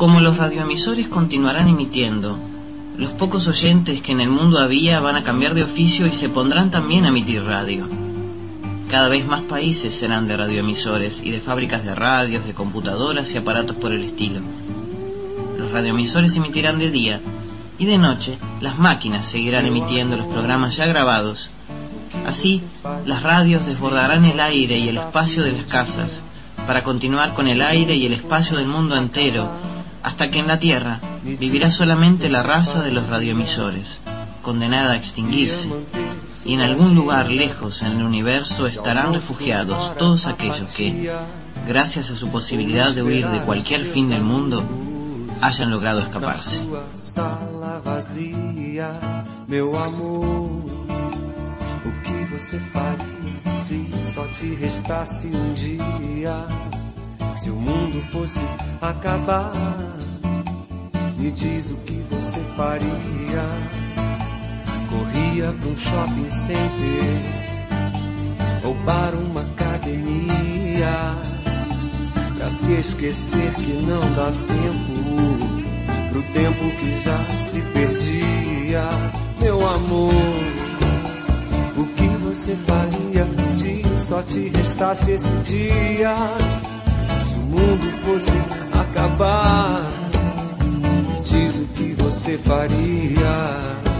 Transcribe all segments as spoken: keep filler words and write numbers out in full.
Como los radioemisores continuarán emitiendo, los pocos oyentes que en el mundo había van a cambiar de oficio y se pondrán también a emitir radio. Cada vez más países serán de radioemisores y de fábricas de radios, de computadoras y aparatos por el estilo. Los radioemisores emitirán de día y de noche las máquinas seguirán emitiendo los programas ya grabados. Así, las radios desbordarán el aire y el espacio de las casas para continuar con el aire y el espacio del mundo entero, hasta que en la Tierra vivirá solamente la raza de los radioemisores, condenada a extinguirse, y en algún lugar lejos en el universo estarán refugiados todos aquellos que, gracias a su posibilidad de huir de cualquier fin del mundo, hayan logrado escaparse. Você faria se só te restasse um dia? Se o mundo fosse acabar, me diz o que você faria. Corria pra um shopping center ou para uma academia, pra se esquecer que não dá tempo pro tempo que já se perdia. Meu amor, o que você faria se só te restasse esse dia? Se o mundo fosse acabar, diz o que você faria.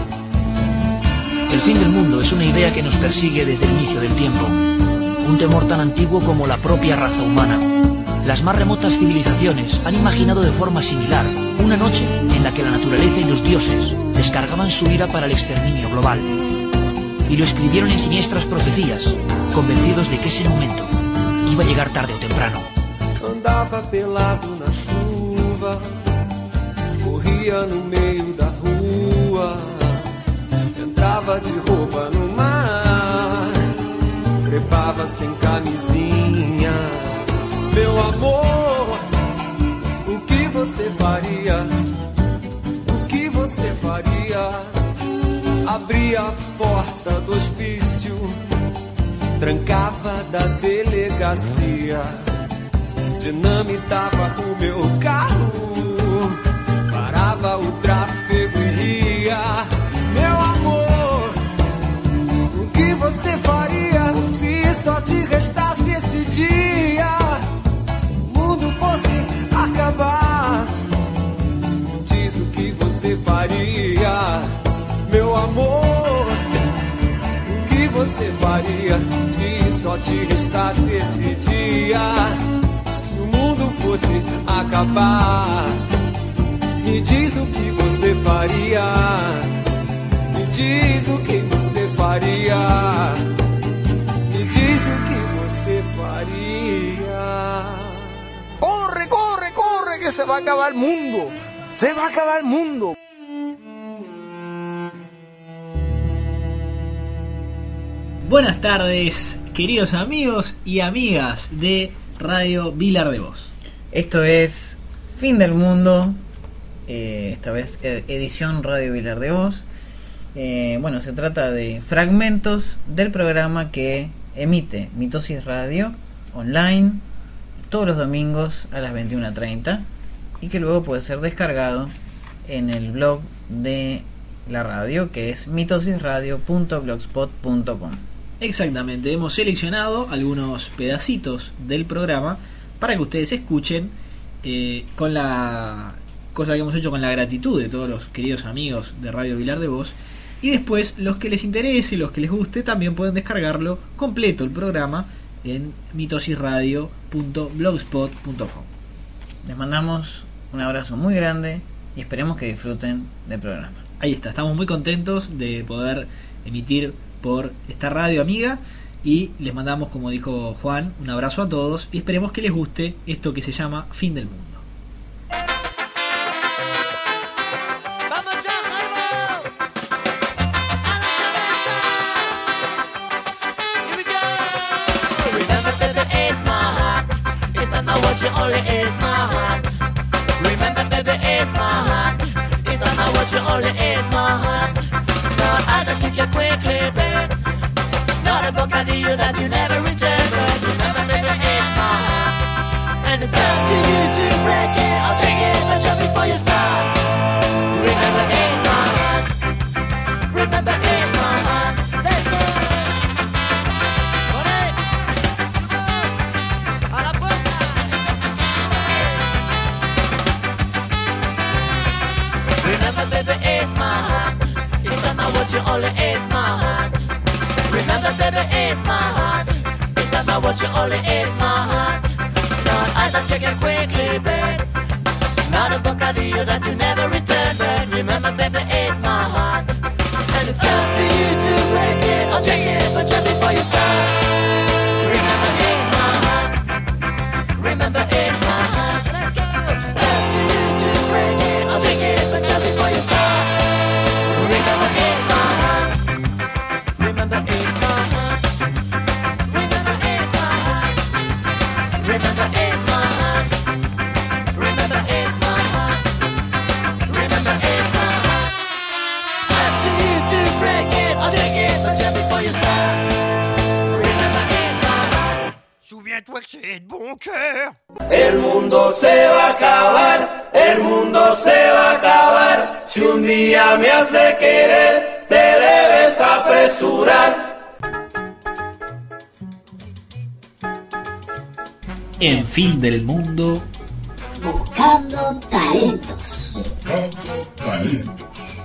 El fin del mundo es una idea que nos persigue desde el inicio del tiempo, un temor tan antiguo como la propia raza humana. Las más remotas civilizaciones han imaginado de forma similar una noche en la que la naturaleza y los dioses descargaban su ira para el exterminio global. Y lo escribieron en siniestras profecías, convencidos de que ese momento iba a llegar tarde o temprano. Andava pelado na chuva, corria no meio da rua, entrava de roupa no mar, trepava sem camisinha. Meu amor, o que você faria? O que você faria? Abria a porta do hospício, trancava da delegacia, dinamitava o meu carro, parava o tráfego e ria. Meu amor, o que você faria se só te restasse esse dia? O mundo fosse acabar, diz o que você faria. Meu amor, o que você faria se só te restasse esse dia? Se o mundo fosse acabar, me diz o que você faria. Me diz o que você faria. Me diz o que você faria. ¡Corre, corre, corre! Que se va a acabar el mundo. Se va a acabar el mundo. Buenas tardes, queridos amigos y amigas de Radio Vilar de Voz. Esto es Fin del Mundo, eh, esta vez edición Radio Vilar de Voz. Eh, bueno, se trata de fragmentos del programa que emite Mitosis Radio online todos los domingos a las veintiuna treinta y que luego puede ser descargado en el blog de la radio, que es mitosis radio punto blogspot punto com. Exactamente, hemos seleccionado algunos pedacitos del programa para que ustedes escuchen, eh, con la cosa que hemos hecho con la gratitud de todos los queridos amigos de Radio Vilar de Voz, y después los que les interese, los que les guste, también pueden descargarlo completo el programa en mitosis radio punto blogspot punto com. Les mandamos un abrazo muy grande y esperemos que disfruten del programa. Ahí está, estamos muy contentos de poder emitir por esta radio amiga y les mandamos, como dijo Juan, un abrazo a todos y esperemos que les guste esto que se llama Fin del Mundo. You that you never return, but remember, baby, it's my heart, and it's up to you to break it. I'll take it, but you'll faites-toi que c'est de bon cœur. El mundo se va a acabar, el mundo se va a acabar. Si un día me has de querer, te debes apresurar. En Fin del Mundo, buscando talentos. Buscando talentos.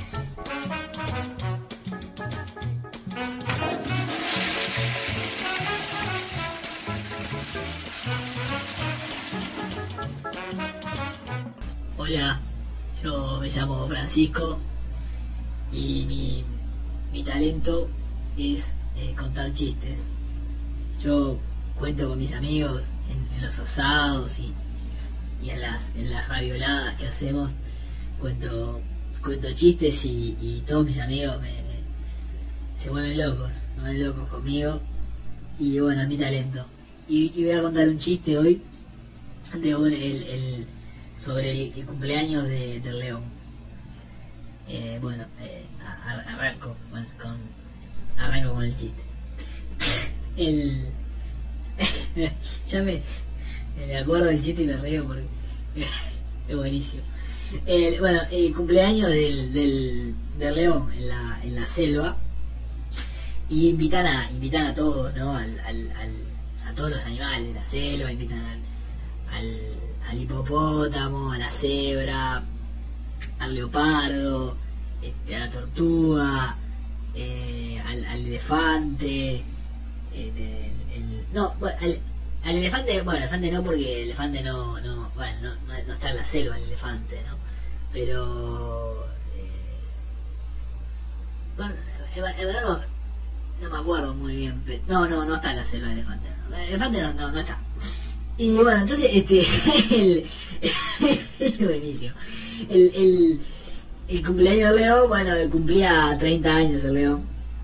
Hola, yo me llamo Francisco y mi, mi talento es eh, contar chistes. Yo cuento con mis amigos en, en los asados y, y en las en las ravioladas que hacemos. Cuento cuento chistes y, y todos mis amigos me, me- se vuelven locos, se vuelven locos conmigo. Y bueno, es mi talento. Y, y voy a contar un chiste hoy de un, el, el, sobre el, el cumpleaños de, del León. Eh, bueno, eh, a- a- arranco con, con arranco con el chiste. El ya me, me acuerdo del chiste y me río porque es buenísimo. El, bueno, el cumpleaños del, del, del león en la, en la selva, y invitan a invitan a todos, ¿no? Al, al, al, a todos los animales de la selva, invitan al, al, al hipopótamo, a la cebra, al leopardo, este, a la tortuga, eh, al, al elefante, eh, de- el- no, bueno, al, al elefante, bueno, el elefante no, porque el elefante no, no, bueno, no, no, no está en la selva el elefante, ¿no? Pero, eh, bueno, en en verdad no, no me acuerdo muy bien, pero, no, no, no está en la selva el elefante, no. El elefante no, no, no está. Y bueno, entonces, este, el, buenísimo, el, el, el cumpleaños del león, bueno, cumplía treinta años el león,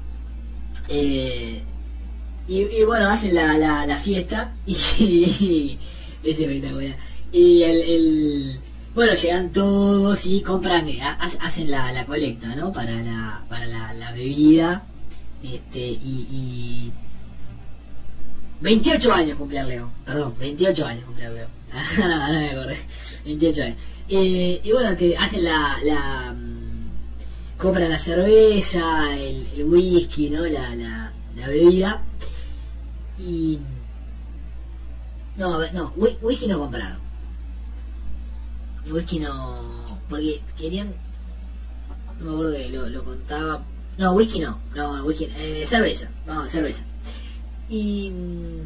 eh, y, y bueno, hacen la, la, la fiesta y, y es espectacular. Y el, el bueno, llegan todos y compran, ha- hacen la, la colecta, ¿no? Para la, para la, la bebida, este, y, y veintiocho años cumplía el león, perdón, veintiocho años cumplía el león. Ahora me acordé, veintiocho años. Eh, y bueno, que hacen la, la mm, compran la cerveza, el, el whisky, ¿no? La, la, la bebida. Y no, a ver, no, whi- whisky no compraron. Whisky no, porque querían, no me acuerdo que lo, lo contaba. No, whisky no, no, whisky, eh, cerveza, no, cerveza. Y mm,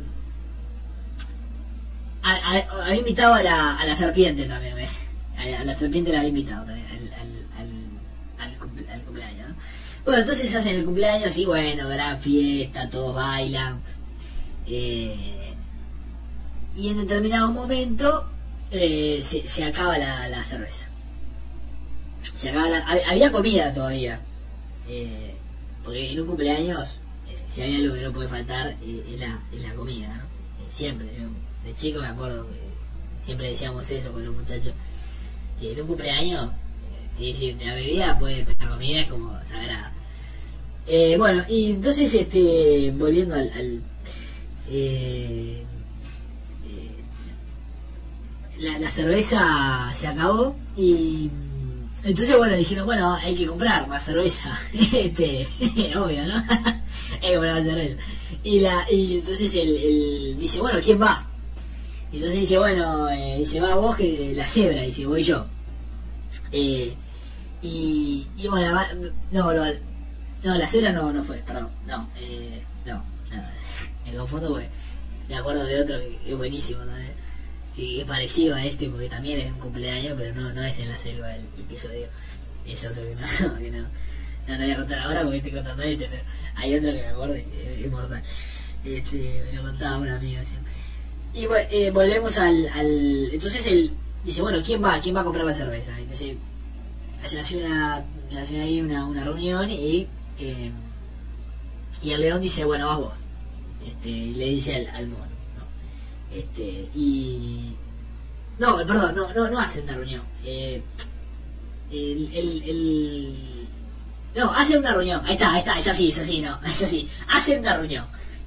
a- a- había invitado a la, a la serpiente también, ¿ves? A la, a la serpiente la había invitado también al, al, al, al, cumple- al cumpleaños, ¿no? Bueno, entonces hacen el cumpleaños y bueno, gran fiesta, todos bailan. Eh, y en determinado momento eh, se, se acaba la, la cerveza. Se acaba la- hab- había comida todavía. Eh, porque en un cumpleaños, eh, si hay algo que no puede faltar, eh, es, la, es la comida, ¿no? Eh, siempre. Yo, de chico me acuerdo que siempre decíamos eso con los muchachos. Si en un cumpleaños, eh, sí, sí, la bebida puede, pero la comida es como sagrada. Eh, bueno, y entonces, este, volviendo al, al eh, eh, la, la cerveza se acabó y mm, entonces bueno dijeron, bueno, hay que comprar más cerveza. Este, obvio, ¿no? Hay que comprar más cerveza. Y la y entonces él, él dice, bueno, ¿quién va? Y entonces dice, bueno, eh, dice, va vos, que la cebra, dice, voy yo. Eh, y, y bueno, va- no, no, no, la cebra no, no fue, perdón, no, eh, no, no, me confundo porque me acuerdo de otro que es buenísimo, ¿no? Que es parecido a este porque también es un cumpleaños, pero no, no es en la selva el episodio, es otro que no, que no, no, no voy a contar ahora porque estoy contando este, pero hay otro que me acuerdo y es, es mortal. Este, me lo contaba un amigo siempre. Y bueno, eh, volvemos al, al, entonces él dice, bueno, ¿quién va? ¿Quién va a comprar la cerveza? Entonces se hace una, se hace ahí una, una reunión y eh, y el león dice, bueno, vas vos. Este, y le dice al, al mono, ¿no? Este, y no, perdón, no, no, no hace una reunión. Eh, el, el, el, no, hace una reunión. Ahí está, ahí está, es así, es así, no, es así. Hace una reunión.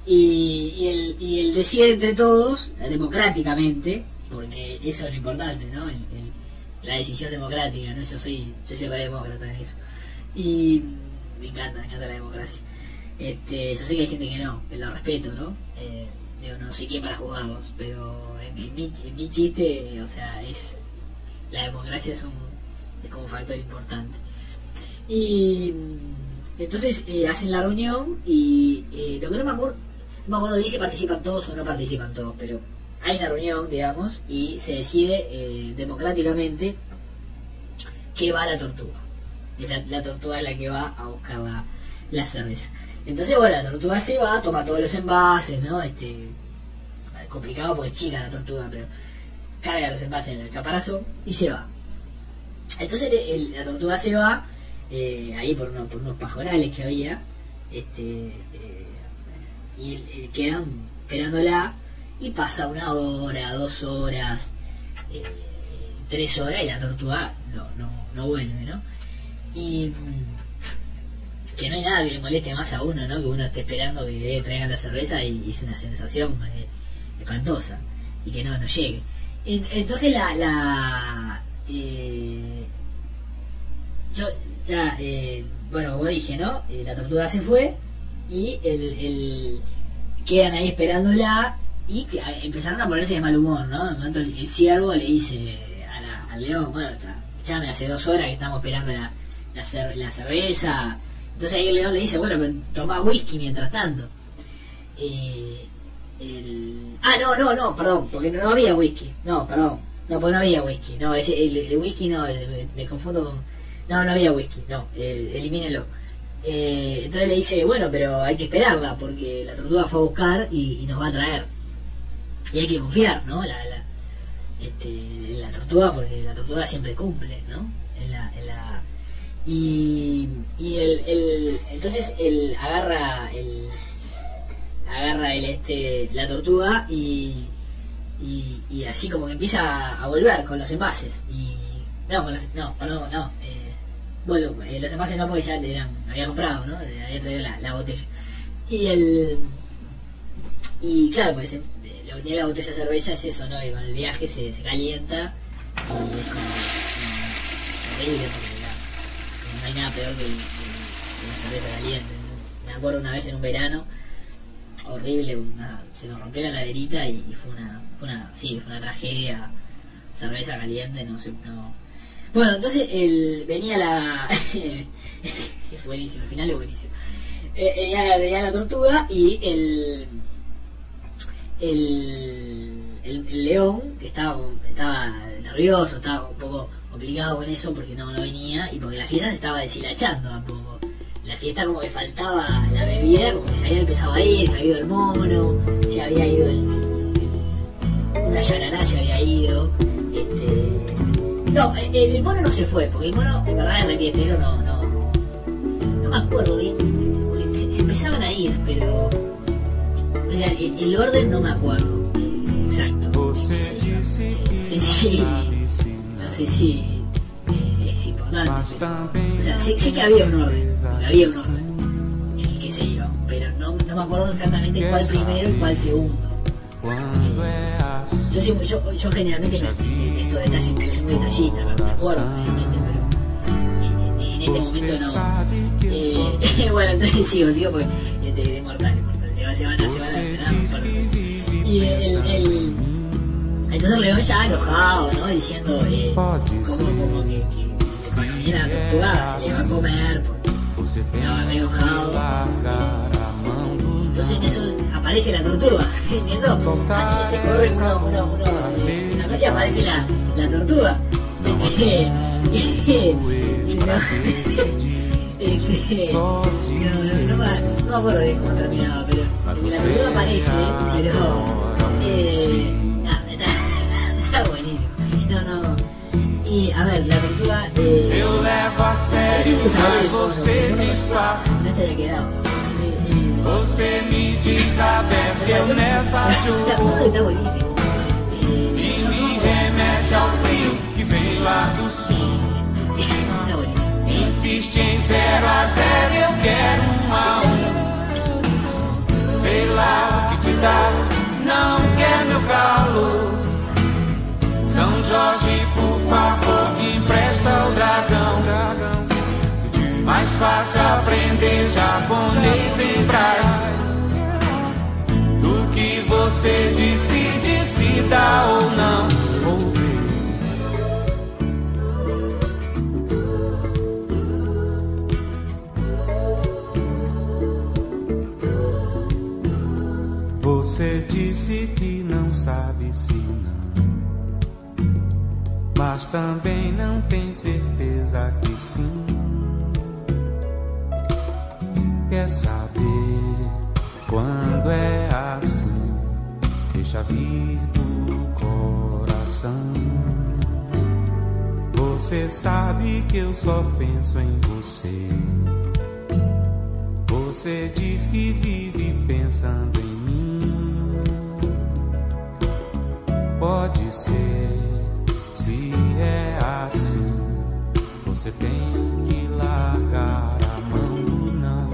y, y, el, y el decide entre todos, democráticamente, porque eso es lo importante, ¿no? El, el, la decisión democrática, ¿no? Yo soy, yo soy demócrata en eso. Y me encanta, me encanta la democracia. Este, yo sé que hay gente que no, que lo respeto, ¿no? Eh, yo no sé quién para juzgarlos, pero en, en, mi, en mi chiste, o sea, es la democracia es, un, es como un factor importante. Y entonces eh, hacen la reunión y eh, lo que no me acuerdo, no me acuerdo si participan todos o no participan todos, pero hay una reunión, digamos, y se decide eh, democráticamente que va la tortuga. La, la tortuga es la que va a buscar la, la cerveza. Entonces, bueno, la tortuga se va, toma todos los envases, ¿no? Este, complicado porque es chica la tortuga, pero carga los envases en el caparazón y se va. Entonces el, el, la tortuga se va, eh, ahí por, uno, por unos pajonales que había, este, eh, y eh, quedan esperándola, y pasa una hora, dos horas, eh, tres horas, y la tortuga no, no, no vuelve, ¿no? Y que no hay nada que le moleste más a uno, ¿no? Que uno esté esperando que le traigan la cerveza y, y es una sensación eh, espantosa, y que no, no llegue. Entonces la... la eh, yo ya, eh, bueno, como dije, ¿no? Eh, la tortuga se fue y el, el quedan ahí esperándola y que, a, empezaron a ponerse de mal humor, ¿no? En momento el, el ciervo le dice a la, al león, bueno, ya me hace dos horas que estamos esperando la, la, cer la cerveza. Entonces ahí el león le dice, bueno, pero toma whisky mientras tanto. Eh, el... Ah, no, no, no, perdón, porque no, no había whisky. No, perdón, no, porque no había whisky. No, ese, el, el whisky no, el, me, me confundo con... No, no había whisky, no, el, elimínelo. Eh, entonces le dice, bueno, pero hay que esperarla, porque la tortuga fue a buscar y, y nos va a traer. Y hay que confiar, ¿no? La, la, este, en la tortuga, porque la tortuga siempre cumple, ¿no? En la... En la y y el, el entonces él agarra el agarra el este la tortuga y, y y así como que empieza a volver con los envases y no con los, no perdón no eh, bueno eh, los envases no, porque ya le eran había comprado, ¿no? Había traído la, la botella y el y claro, pues eh, lo que tiene la botella de cerveza es eso, ¿no? Que con el viaje se, se calienta y es como no, horrible, porque no hay nada peor que, que, que una cerveza caliente. Me acuerdo una vez en un verano horrible, una, se nos rompió la laderita y, y fue una fue una sí fue una tragedia. Cerveza caliente, no sé, no. Bueno, entonces el, venía la es buenísimo, el final es buenísimo. Eh, venía, venía la tortuga y el el, el, el león, que estaba estaba nervioso, estaba un poco complicado con eso porque no, no venía y porque la fiesta se estaba deshilachando a poco. La fiesta como que faltaba la bebida, como que se había empezado a ir, se había ido el mono, se había ido el, el, una yarará, se había ido. Este, no, el, el mono no se fue, porque el mono, en verdad, el repietero no, no, no me acuerdo bien, porque se, se empezaban a ir, pero o sea, el, el orden no me acuerdo exacto. No sé si no sé si eh, es importante, pero, o sea, sé, sé que había un orden, había un orden en el que se iba, pero no, no me acuerdo exactamente cuál primero y cuál segundo. Eh, yo, soy, yo, yo generalmente me, estos detalles, yo soy muy detallista, me acuerdo generalmente, pero en, en este momento no. Eh, bueno, entonces sigo, sigo porque este, es mortal, es mortal, se, va, se van a, se van a, se van a y el, el entonces el león ya enojado, ¿no? Diciendo eh, como, como que, que cuando viene la tortuga se le va a comer porque estaba re enojado. Eh, entonces en eso aparece la tortuga. En eso así se corre uno, uno, uno, eh, una cosa y aparece la, la tortuga. Este, y no, este, no, no, no, me, no me acuerdo de cómo terminaba, pero la tortuga aparece, pero eh, está buenísimo. No, no. Y a ver, la tortuga. Eh, Eu levo a sério, mas você disfarça. No se le quedado. Você me desabece, eu nessa La tortuga está buenísimo. E me remete ao frio que vem lá do sul. Está buenísimo. Insiste em zero a zero, eu quero um a um. Sei lá. lá o que te dá, não quer meu calor. São Jorge, por favor, que empresta o dragão. Mais fácil aprender japonês em braille do que você decide se dá ou não. Você disse que não sabe se não, mas também não tem certeza que sim. Quer saber quando é assim? Deixa vir do coração. Você sabe que eu só penso em você. Você diz que vive pensando em mim. Pode ser, se é assim, você tem que largar a mão do não.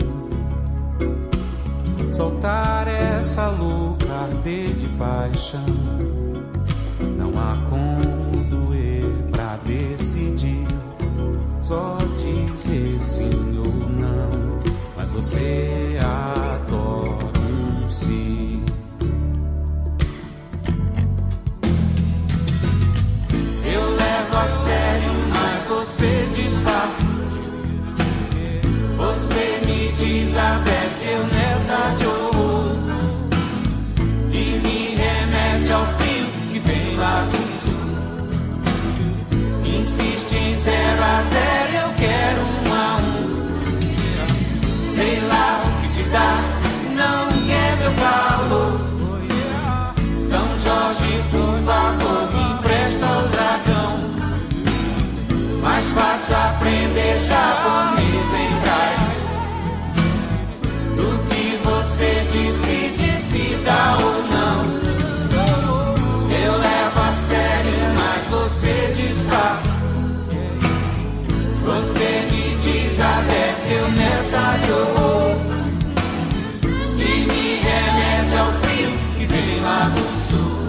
Soltar essa louca arder de paixão. Não há como doer pra decidir, só dizer sim ou não. Mas você adora um sim. Eu levo a sério, mas você disfarça. Você me desabece, eu nessa de horror, e me remete ao fio que vem lá do sul. Insiste em zero a zero, eu quero um a um. Sei lá o que te dá, não quer meu calor. São Jorge, por favor, me empresta o dragão. Mais fácil aprender japonês em braille do que você decide se dá ou não. Eu levo a sério, mas você disfarça. Você me desabece, eu nessa de horror, e me remete ao frio que vem lá do sul.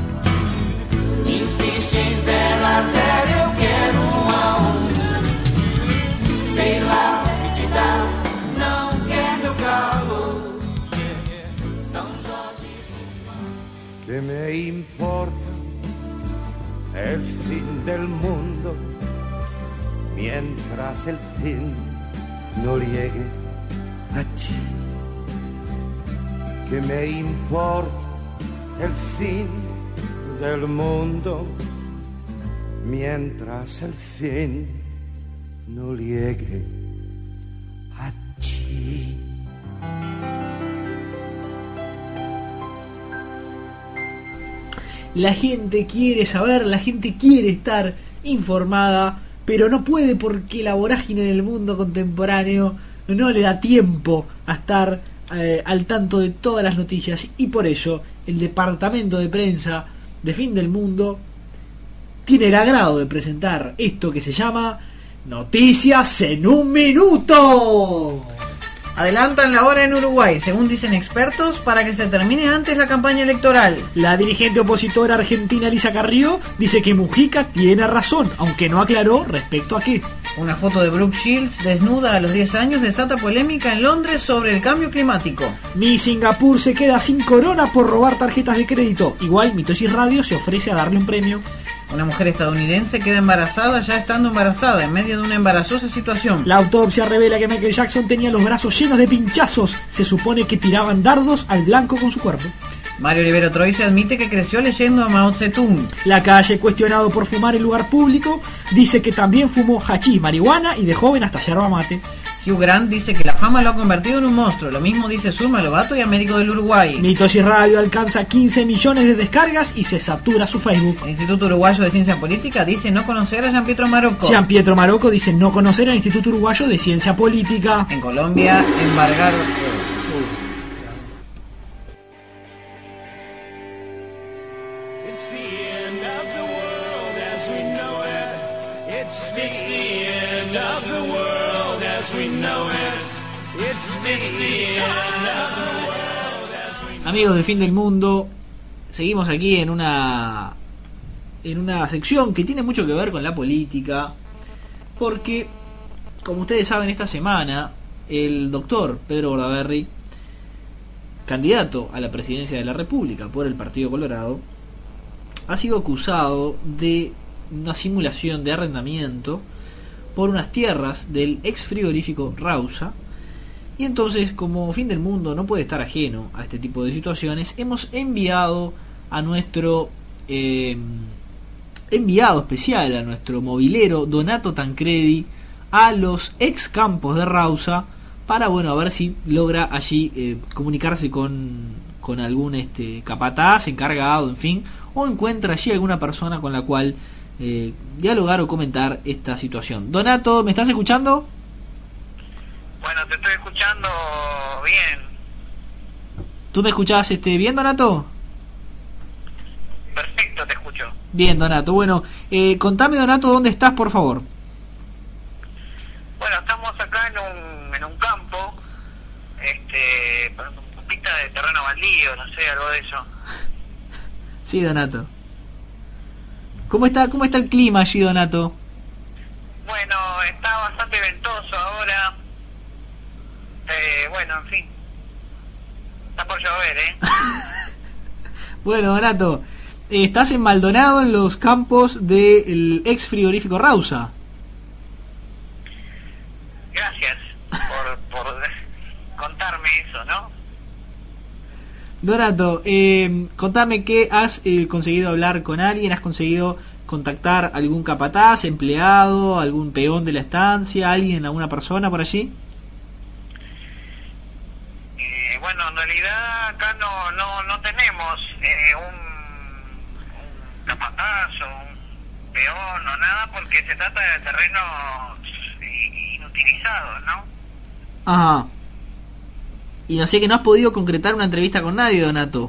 Insiste em zero a zero, eu quero um a um. Sei lá o que te dá, não quer meu calor. São Jorge. Que me importa el fin del mundo mientras el fin no llegue a ti. Que me importa el fin del mundo mientras el fin no llegue a ti. La gente quiere saber, la gente quiere estar informada, pero no puede porque la vorágine del mundo contemporáneo no le da tiempo a estar eh, al tanto de todas las noticias, y por ello el departamento de prensa de Fin del Mundo tiene el agrado de presentar esto que se llama Noticias en un Minuto. Adelantan la hora en Uruguay, según dicen expertos, para que se termine antes la campaña electoral. La dirigente opositora argentina Elisa Carrió dice que Mujica tiene razón, aunque no aclaró respecto a qué. Una foto de Brooke Shields desnuda a los diez años desata polémica en Londres sobre el cambio climático. Mi Singapur se queda sin corona por robar tarjetas de crédito. Igual Mitosis Radio se ofrece a darle un premio. Una mujer estadounidense queda embarazada ya estando embarazada en medio de una embarazosa situación. La autopsia revela que Michael Jackson tenía los brazos llenos de pinchazos. Se supone que tiraban dardos al blanco con su cuerpo. Mario Rivero Troisi admite que creció leyendo a Mao Zedong. La Calle, cuestionado por fumar en lugar público, dice que también fumó hachís, marihuana y de joven hasta yerba mate. Hugh Grant dice que la fama lo ha convertido en un monstruo. Lo mismo dice Zulma Lobato y Américo del Uruguay. Mitosis Radio alcanza quince millones de descargas y se satura su Facebook. El Instituto Uruguayo de Ciencia Política dice no conocer a Jean Pietro Marocco. Jean Pietro Marocco dice no conocer al Instituto Uruguayo de Ciencia Política. En Colombia, embargar... Amigos de Fin del Mundo, seguimos aquí en una en una sección que tiene mucho que ver con la política, porque, como ustedes saben, esta semana el doctor Pedro Bordaberry, candidato a la presidencia de la República por el Partido Colorado, ha sido acusado de una simulación de arrendamiento por unas tierras del ex frigorífico Rausa. Y entonces, como Fin del Mundo no puede estar ajeno a este tipo de situaciones, hemos enviado a nuestro eh, enviado especial, a nuestro movilero Donato Tancredi, a los ex campos de Rausa, para, bueno, a ver si logra allí eh, comunicarse con, con algún este capataz, encargado, en fin, o encuentra allí alguna persona con la cual eh, dialogar o comentar esta situación. Donato, ¿me estás escuchando? Bueno, te estoy escuchando bien. ¿Tú me escuchás este, bien, Donato? Perfecto, te escucho. Bien, Donato. Bueno, eh, contame, Donato, ¿dónde estás, por favor? Bueno, estamos acá en un, en un campo, este, con pista de terreno baldío, no sé, algo de eso. Sí, Donato. ¿Cómo está, cómo está el clima allí, Donato? Bueno, está bastante ventoso ahora. Eh, bueno, en fin. Está por llover, ¿eh? Bueno, Donato, eh, estás en Maldonado, en los campos del ex frigorífico Rausa. Gracias por, por contarme eso, ¿no? Donato, eh, contame que has eh, conseguido hablar con alguien, has conseguido contactar algún capataz, empleado, algún peón de la estancia, alguien, alguna persona por allí. Eh, bueno, en realidad acá no no no tenemos eh, un, un capataz o un peón o nada, porque se trata de terrenos inutilizados, ¿no? Ajá. Y no sé, que no has podido concretar una entrevista con nadie, Donato.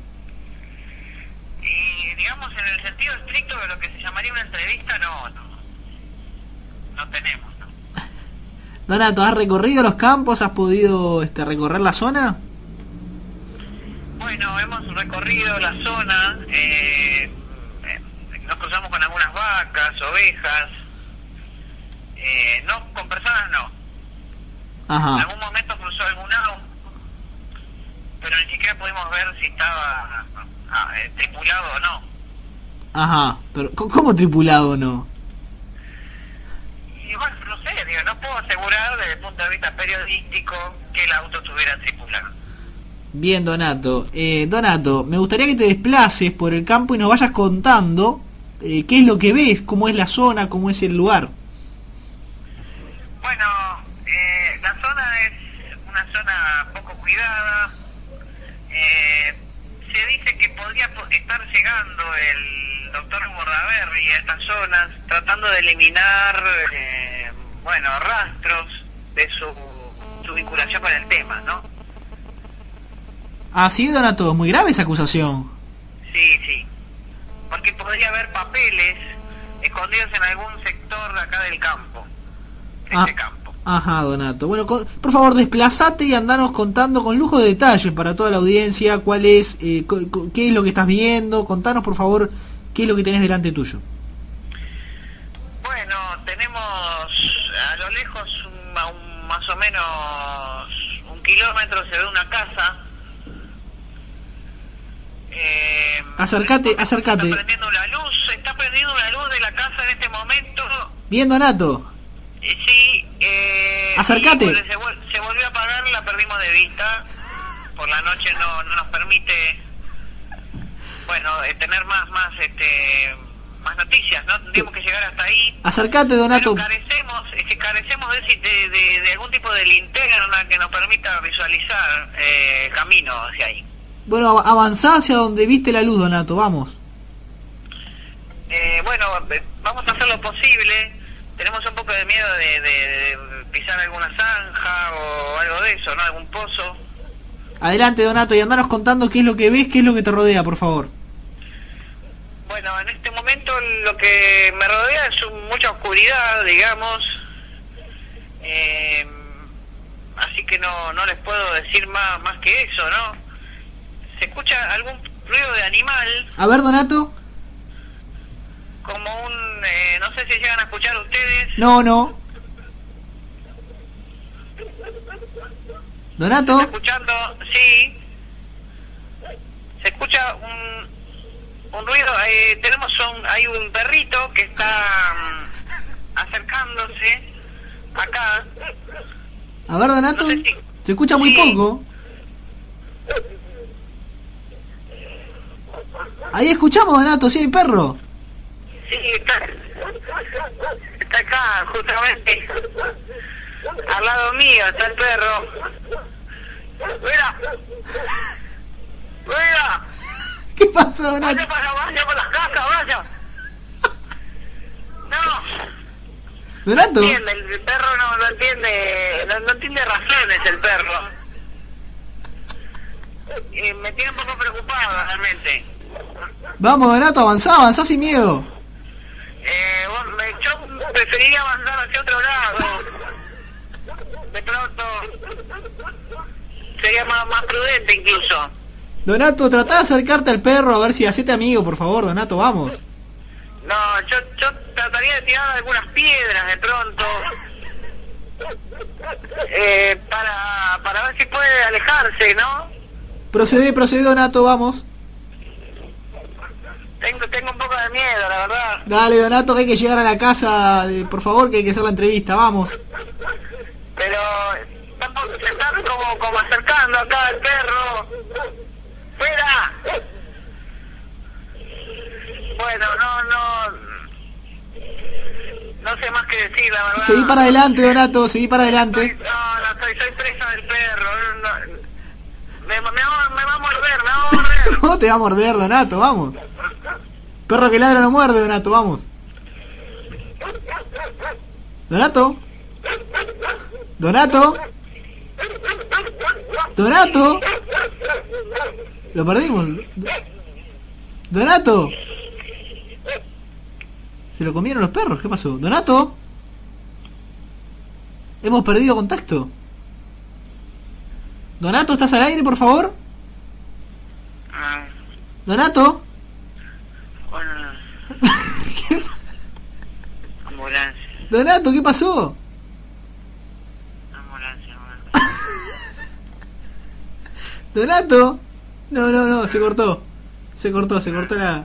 Y digamos, en el sentido estricto de lo que se llamaría una entrevista, no, no, no tenemos, ¿no? Donato, ¿has recorrido los campos? ¿Has podido este, recorrer la zona? Bueno, hemos recorrido la zona, eh, nos cruzamos con algunas vacas, ovejas, eh, no, con personas no. Ajá. En algún momento cruzó algún auto, pero ni siquiera pudimos ver si estaba ah, eh, tripulado o no. Ajá, pero ¿cómo tripulado o no? Y bueno, no sé, digo, no puedo asegurar desde el punto de vista periodístico que el auto estuviera tripulado. Bien, Donato. Eh, Donato, me gustaría que te desplaces por el campo y nos vayas contando eh, qué es lo que ves, cómo es la zona, cómo es el lugar. Bueno, eh, la zona es una zona poco cuidada. Eh, se dice que podría estar llegando el doctor Bordaberry a estas zonas, tratando de eliminar, eh, bueno, rastros de su, su vinculación con el tema, ¿no? Ah, sí, Donato, es muy grave esa acusación. Sí, sí. Porque podría haber papeles escondidos en algún sector de acá del campo. De ah, este campo. Ajá, Donato. Bueno, con, por favor, desplazate y andanos contando con lujo de detalles para toda la audiencia cuál es, eh, co, co, qué es lo que estás viendo. Contanos, por favor, qué es lo que tenés delante tuyo. Bueno, tenemos a lo lejos un, un, más o menos un kilómetro, se ve una casa. Eh, acércate, acércate. Está prendiendo una luz, está prendiendo una luz de la casa en este momento. Bien, Donato. Eh, sí, eh, acércate. Y, se, vol se volvió a apagar, la perdimos de vista. Por la noche no, no nos permite, bueno, eh, tener más, más, este, más noticias, ¿no? Tendríamos que llegar hasta ahí. Acércate, Donato. Pero carecemos, es que carecemos de, de, de, de algún tipo de linterna que nos permita visualizar eh, el camino hacia ahí. Bueno, avanzá hacia donde viste la luz, Donato, vamos. Eh, bueno, vamos a hacer lo posible. Tenemos un poco de miedo de, de, de pisar alguna zanja o algo de eso, ¿no? Algún pozo. Adelante, Donato, y andanos contando qué es lo que ves, qué es lo que te rodea, por favor. Bueno, en este momento lo que me rodea es un, mucha oscuridad, digamos. Eh, así que no no les puedo decir más más que eso, ¿no? se escucha algún ruido de animal, A ver, Donato. como un, eh, no sé si llegan a escuchar ustedes. No, no. Donato. ¿Se está escuchando? Sí. Se escucha un, un ruido, eh, tenemos un, hay un perrito que está mm, acercándose acá. A ver, Donato. No sé si- Se escucha muy Sí. poco. Ahí escuchamos, Donato, sí, hay perro. Sí, está, está acá, justamente. Al lado mío está el perro. Mira. Mira. ¿Qué pasa, Donato? Vaya para vaya para las casas, vaya. No. Donato. No entiende, el perro no, no entiende, no, no entiende razones el perro. Y me tiene un poco preocupado realmente. Vamos, Donato, avanzá, avanzá sin miedo. Eh, bueno, me- yo preferiría avanzar hacia otro lado. De pronto sería más, más prudente incluso. Donato, tratá de acercarte al perro a ver si hacete amigo, por favor, Donato, vamos. No, yo, yo trataría de tirar algunas piedras de pronto. Eh, para, para ver si puede alejarse, ¿no? Procede, procede, Donato, vamos. Tengo, tengo un poco de miedo, la verdad. Dale, Donato, que hay que llegar a la casa, eh, por favor, que hay que hacer la entrevista, vamos. Pero tampoco se está como, como acercando acá el perro. ¡Fuera! Bueno, no, no... No sé más que decir, la verdad. Seguí para adelante, Donato, seguí para adelante. No, no, soy, soy presa del perro. No, me, me, va, me va a morder, me va a morder. ¿Cómo te va a morder, Donato? Vamos. Perro que ladra no muerde, Donato, vamos. Donato. Donato. Donato. Lo perdimos. Donato. Se lo comieron los perros, ¿qué pasó? Donato. Hemos perdido contacto. Donato, ¿estás al aire, por favor? Donato. Bueno, ambulancia, Donato, ¿qué pasó? ambulancia, ambulancia. Donato. No, no, no, se cortó. Se cortó, se cortó la...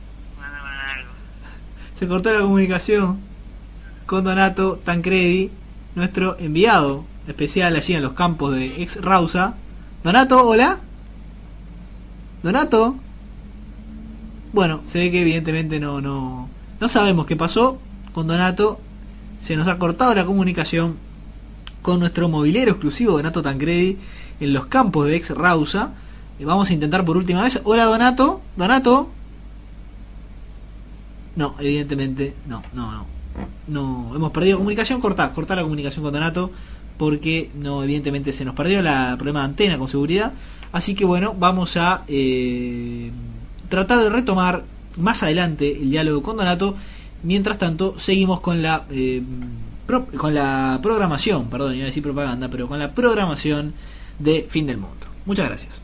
Se cortó la comunicación con Donato Tancredi, nuestro enviado especial allí en los campos de Ex Rausa. Donato, hola. Donato. Bueno, se ve que evidentemente no, no, no sabemos qué pasó con Donato. Se nos ha cortado la comunicación con nuestro movilero exclusivo Donato Tancredi en los campos de Ex Rausa. Vamos a intentar por última vez. Hola, Donato. Donato. No, evidentemente, no, no, no. No, hemos perdido comunicación. Cortá, cortá la comunicación con Donato, porque no, evidentemente se nos perdió la problema de antena con seguridad. Así que bueno, vamos a eh, tratar de retomar más adelante el diálogo con Donato. Mientras tanto, seguimos con la eh, pro, con la programación, perdón, iba a decir propaganda, pero con la programación de Fin del Mundo. Muchas gracias.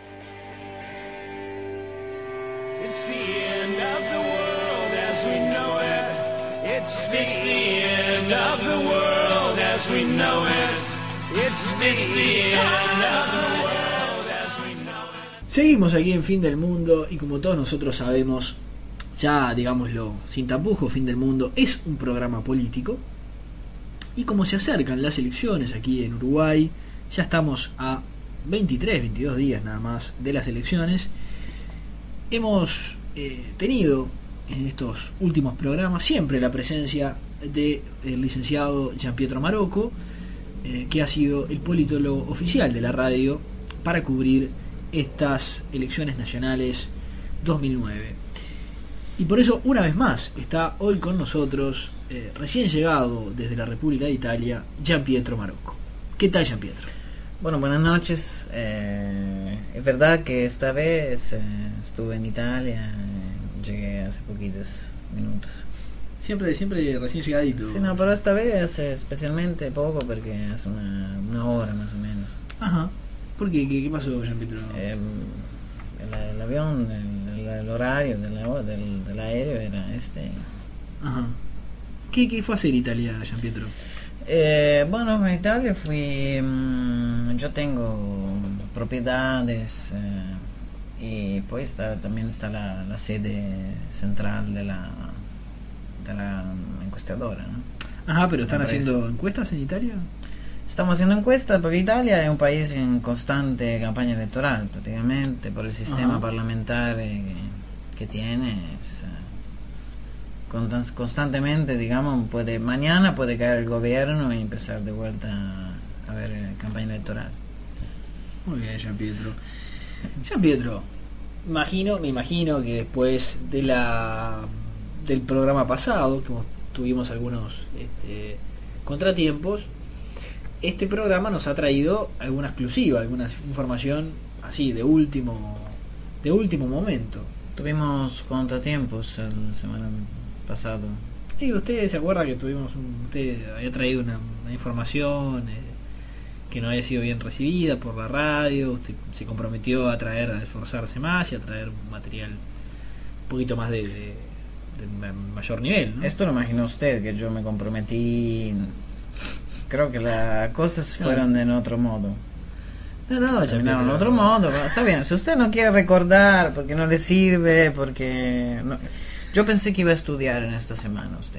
It's the end of the world as we know it. It's the end of the world as we know it. Seguimos aquí en Fin del Mundo y como todos nosotros sabemos, ya digámoslo sin tapujos, Fin del Mundo es un programa político. Y como se acercan las elecciones aquí en Uruguay, ya estamos a veintitrés, veintidós días nada más de las elecciones. Hemos eh, tenido en estos últimos programas siempre la presencia del licenciado Gianpietro Marocco, eh, que ha sido el politólogo oficial de la radio para cubrir estas elecciones nacionales dos mil nueve. Y por eso, una vez más, está hoy con nosotros, eh, recién llegado desde la República de Italia, Gianpietro Marocco. ¿Qué tal, Gianpietro? Bueno, buenas noches. Eh, es verdad que esta vez eh, estuve en Italia. Llegué hace poquitos minutos. Siempre, siempre recién llegadito. Sí, no, pero esta vez especialmente poco porque es una, una hora más o menos. Ajá. ¿Por qué? ¿Qué, qué pasó, Gianpietro? Eh, el, el avión, el, el, el horario del, del, del aéreo era este. Ajá. ¿Qué, qué fue a hacer Italia, Gian Pietro? Eh, bueno, en Italia fui. Mmm, yo tengo propiedades eh, y pues está, también está la, la sede central de la, de la encuestadora, ¿no? Ajá, pero ¿están Empresa. haciendo encuestas en Italia? Estamos haciendo encuestas porque Italia es un país en constante campaña electoral, prácticamente, por el sistema Ajá. parlamentario que, que tiene. Es, uh, constantemente, digamos, puede mañana puede caer el gobierno y empezar de vuelta a, a ver eh, campaña electoral. Muy bien, Gian Pietro. Gian Pietro, imagino, me imagino que después de la del programa pasado, que tuvimos algunos este, contratiempos, este programa nos ha traído alguna exclusiva, alguna información así de último de último momento. Tuvimos contratiempos la semana pasada. Y usted se acuerda que tuvimos un, usted había traído una, una información eh, que no había sido bien recibida por la radio, usted se comprometió a traer, a esforzarse más y a traer un material un poquito más de, de, de mayor nivel, ¿no? Esto lo imaginó usted, que yo me comprometí. Creo que las cosas fueron de otro modo. No, no, terminaron de otro modo. Está bien, si usted no quiere recordar porque no le sirve, porque no. Yo pensé que iba a estudiar en esta semana usted.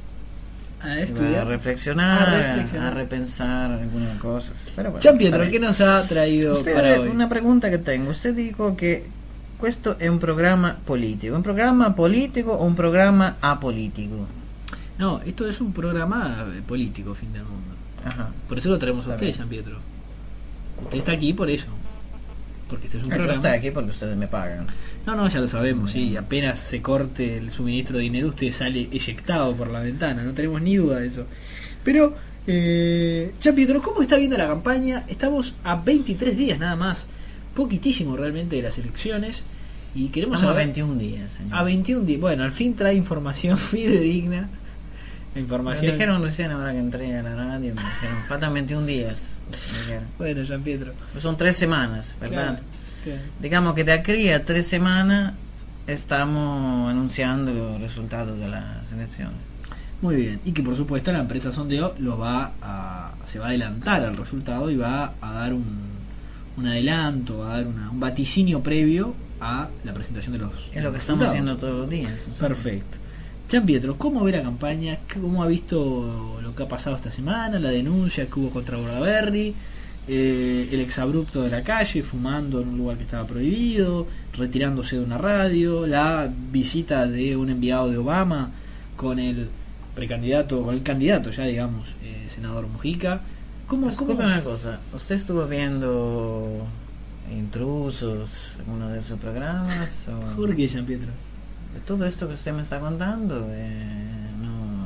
A estudiar, a reflexionar, a, reflexionar. a repensar algunas cosas. Pero bueno, Gian Pietro, ¿qué nos ha traído usted, para hoy? Una pregunta que tengo. Usted dijo que esto es un programa político. ¿Un programa político o un programa apolitico? No, esto es un programa político, Fin del Mundo. Ajá. Por eso lo traemos a Está usted, bien. Gian Pietro. Usted está aquí por eso. Porque este es un Yo programa. estoy aquí porque ustedes me pagan. No, no, ya lo sabemos, sí. Apenas se corte el suministro de dinero, usted sale eyectado por la ventana. No tenemos ni duda de eso. Pero, eh, Gian Pietro, ¿cómo está viendo la campaña? Estamos a veintitrés días nada más. Poquitísimo realmente de las elecciones. Y queremos Estamos saber. a veintiún días, señor. A veintiún días. Bueno, al fin trae información fidedigna. La información. Me dijeron recién ahora que entré a la radio, me dijeron, faltan veintiún días. Bueno, Gian Pietro. Pues son tres semanas, ¿verdad? Claro, claro. Digamos que de aquí a tres semanas estamos anunciando los resultados de las elecciones. Muy bien. Y que por supuesto la empresa Sondeo lo va a, se va a adelantar al resultado y va a dar un, un adelanto, va a dar una, un vaticinio previo a la presentación de los Es lo que resultados. estamos haciendo todos los días. Perfecto. Gian Pietro, ¿cómo ve la campaña? ¿Cómo ha visto lo que ha pasado esta semana? La denuncia que hubo contra Bordaberry, eh, el exabrupto de la calle, fumando en un lugar que estaba prohibido, retirándose de una radio, la visita de un enviado de Obama con el precandidato, con el candidato ya, digamos, eh, senador Mujica. ¿Cómo, Disculpe cómo? una cosa, ¿usted estuvo viendo Intrusos, uno de sus programas? O... ¿Por qué, Gian Pietro? De todo esto que usted me está contando, eh, no,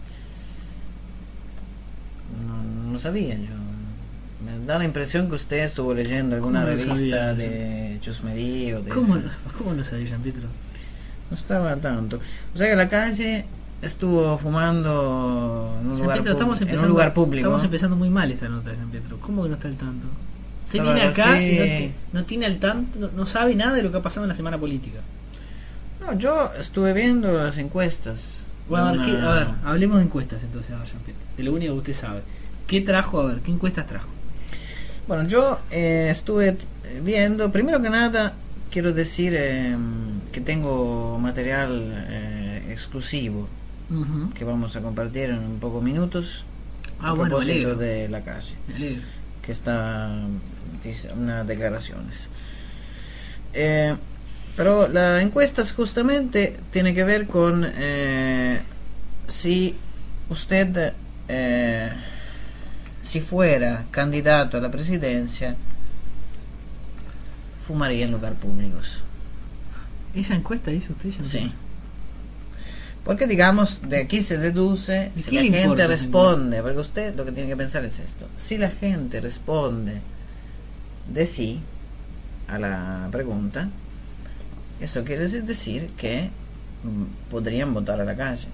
no, no sabía yo. Me da la impresión que usted estuvo leyendo alguna ¿Cómo no revista sabía? de chusmerío. De ¿Cómo, eso. ¿Cómo no sabía, Gian Pietro? No estaba al tanto. O sea que la calle estuvo fumando en un, Gian lugar, Pietro, estamos pub- en empezando, un lugar público. Estamos empezando muy mal esta nota, Gian Pietro. ¿Cómo que no está al tanto? Se Estaba viene acá así. y no, te- no tiene al tanto, no, no sabe nada de lo que ha pasado en la semana política. No, yo estuve viendo las encuestas. Bueno, a ver, Una- ¿qué- a ver, hablemos de encuestas entonces, ahora, Gian Pietro. De lo único que usted sabe. ¿Qué trajo? A ver, ¿qué encuestas trajo? Bueno, yo eh, estuve viendo, primero que nada, quiero decir eh, que tengo material eh, exclusivo Uh-huh. que vamos a compartir en un pocos minutos. Ah, a bueno, me propósito alegro. de la calle, Me alegro. que está dice unas declaraciones. Eh, pero la encuesta justamente tiene que ver con eh, si usted, eh, si fuera candidato a la presidencia, fumaría en lugares públicos. ¿Esa encuesta hizo usted, Gian Sí. Pietro? Porque digamos, de aquí se deduce, ¿Y si qué la le gente importa, responde, porque usted lo que tiene que pensar es esto, si la gente responde de sí a la pregunta, eso quiere decir que mm, podrían votar a la calle.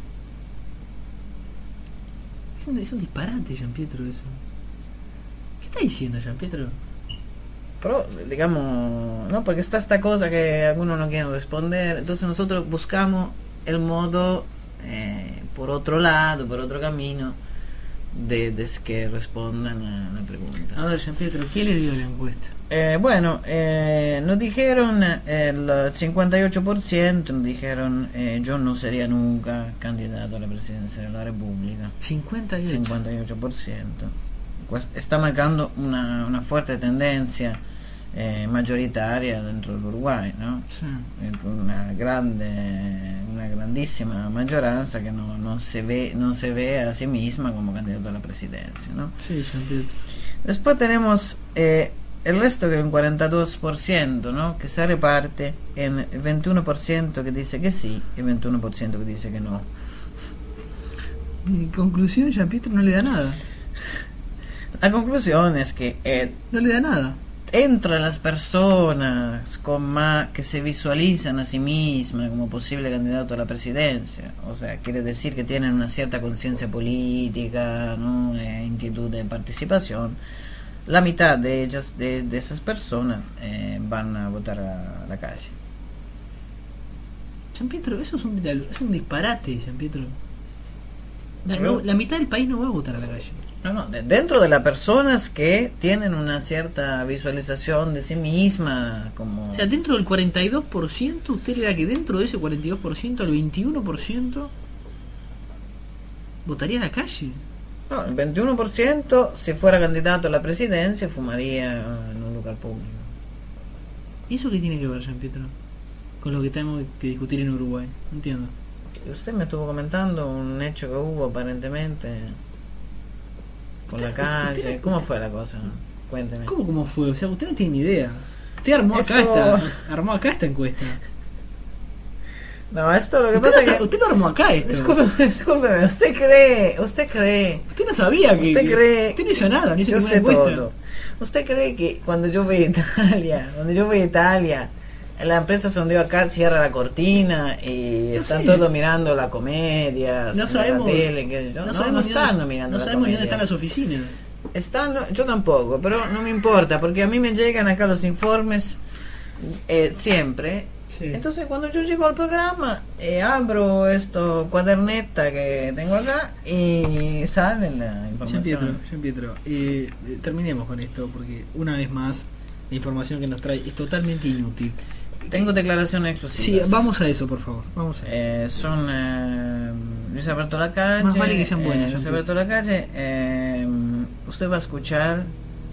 Es un, es un disparate, Gian Pietro, eso. ¿Qué está diciendo, Gian Pietro? pero digamos, no, porque está esta cosa que algunos no quieren responder, entonces nosotros buscamos el modo eh, por otro lado, por otro camino, de, de que respondan a la pregunta. A ver, Jean Pietro, ¿qué le dio la encuesta? Eh, bueno, eh, nos dijeron el cincuenta y ocho por ciento, nos dijeron eh, yo no sería nunca candidato a la presidencia de la República. cincuenta y ocho. cincuenta y ocho por ciento. Está marcando una, una fuerte tendencia eh, mayoritaria dentro del Uruguay, ¿no? Sí. Una grande, una grandísima mayoranza que no, no se ve, no se ve a sí misma como candidato a la presidencia, ¿no? Sí, Jean Pietro. Después tenemos eh, el resto, que es un cuarenta y dos por ciento, ¿no? Que se reparte en veintiuno por ciento que dice que sí y veintiuno por ciento que dice que no. Mi conclusión, Jean Pietro, no le da nada. La conclusión es que eh, no le da nada. Entre las personas con más que se visualizan a sí mismas como posible candidato a la presidencia, o sea, quiere decir que tienen una cierta conciencia política, ¿no? Eh, inquietud de participación, la mitad de ellas, de, de esas personas, eh, van a votar a la calle. Jean Pietro, eso es un, es un disparate, Jean Pietro. La, no, la mitad del país no va a votar a la calle. No, no, dentro de las personas que tienen una cierta visualización de sí misma, como... O sea, dentro del cuarenta y dos por ciento, usted le da que dentro de ese cuarenta y dos por ciento, el veintiuno por ciento votaría a la calle. No, el veintiuno por ciento, si fuera candidato a la presidencia, fumaría en un lugar público. ¿Y eso qué tiene que ver, Jean Pietro, con lo que tenemos que discutir en Uruguay? No entiendo. Usted me estuvo comentando un hecho que hubo aparentemente... por la calle, usted, ¿cómo fue la cosa? Cuénteme. ¿Cómo cómo fue? O sea, usted no tiene ni idea. Usted armó acá Esto... esta, armó acá esta encuesta. No, esto lo que usted pasa no, es que usted no armó acá esto. Discúlpeme, discúlpeme, usted cree, usted cree. Usted no sabía que usted cree. Usted no hizo nada, no hizo yo ninguna sé encuesta. Todo. Usted cree que cuando yo voy a Italia, cuando yo voy a Italia, la empresa sondeó acá, cierra la cortina y no están sé. todos mirando la comedia, no sabemos, la tele, que yo, no, no, sabemos no están dónde, mirando no la sabemos ni comedia. dónde están las oficinas. Están, yo tampoco, pero no me importa, porque a mí me llegan acá los informes eh, siempre. Sí. Entonces cuando yo llego al programa, eh, abro esto cuaderneta que tengo acá y sale la información. Jean Pietro, Jean Pietro eh, terminemos con esto, porque una vez más la información que nos trae es totalmente inútil. Tengo declaraciones exclusivas. Sí, vamos a eso, por favor. Vamos a eh, son eh, Luis Alberto Lacalle. Más vale que sean buenas. Eh, Luis Alberto Lacalle. Eh, usted va a escuchar.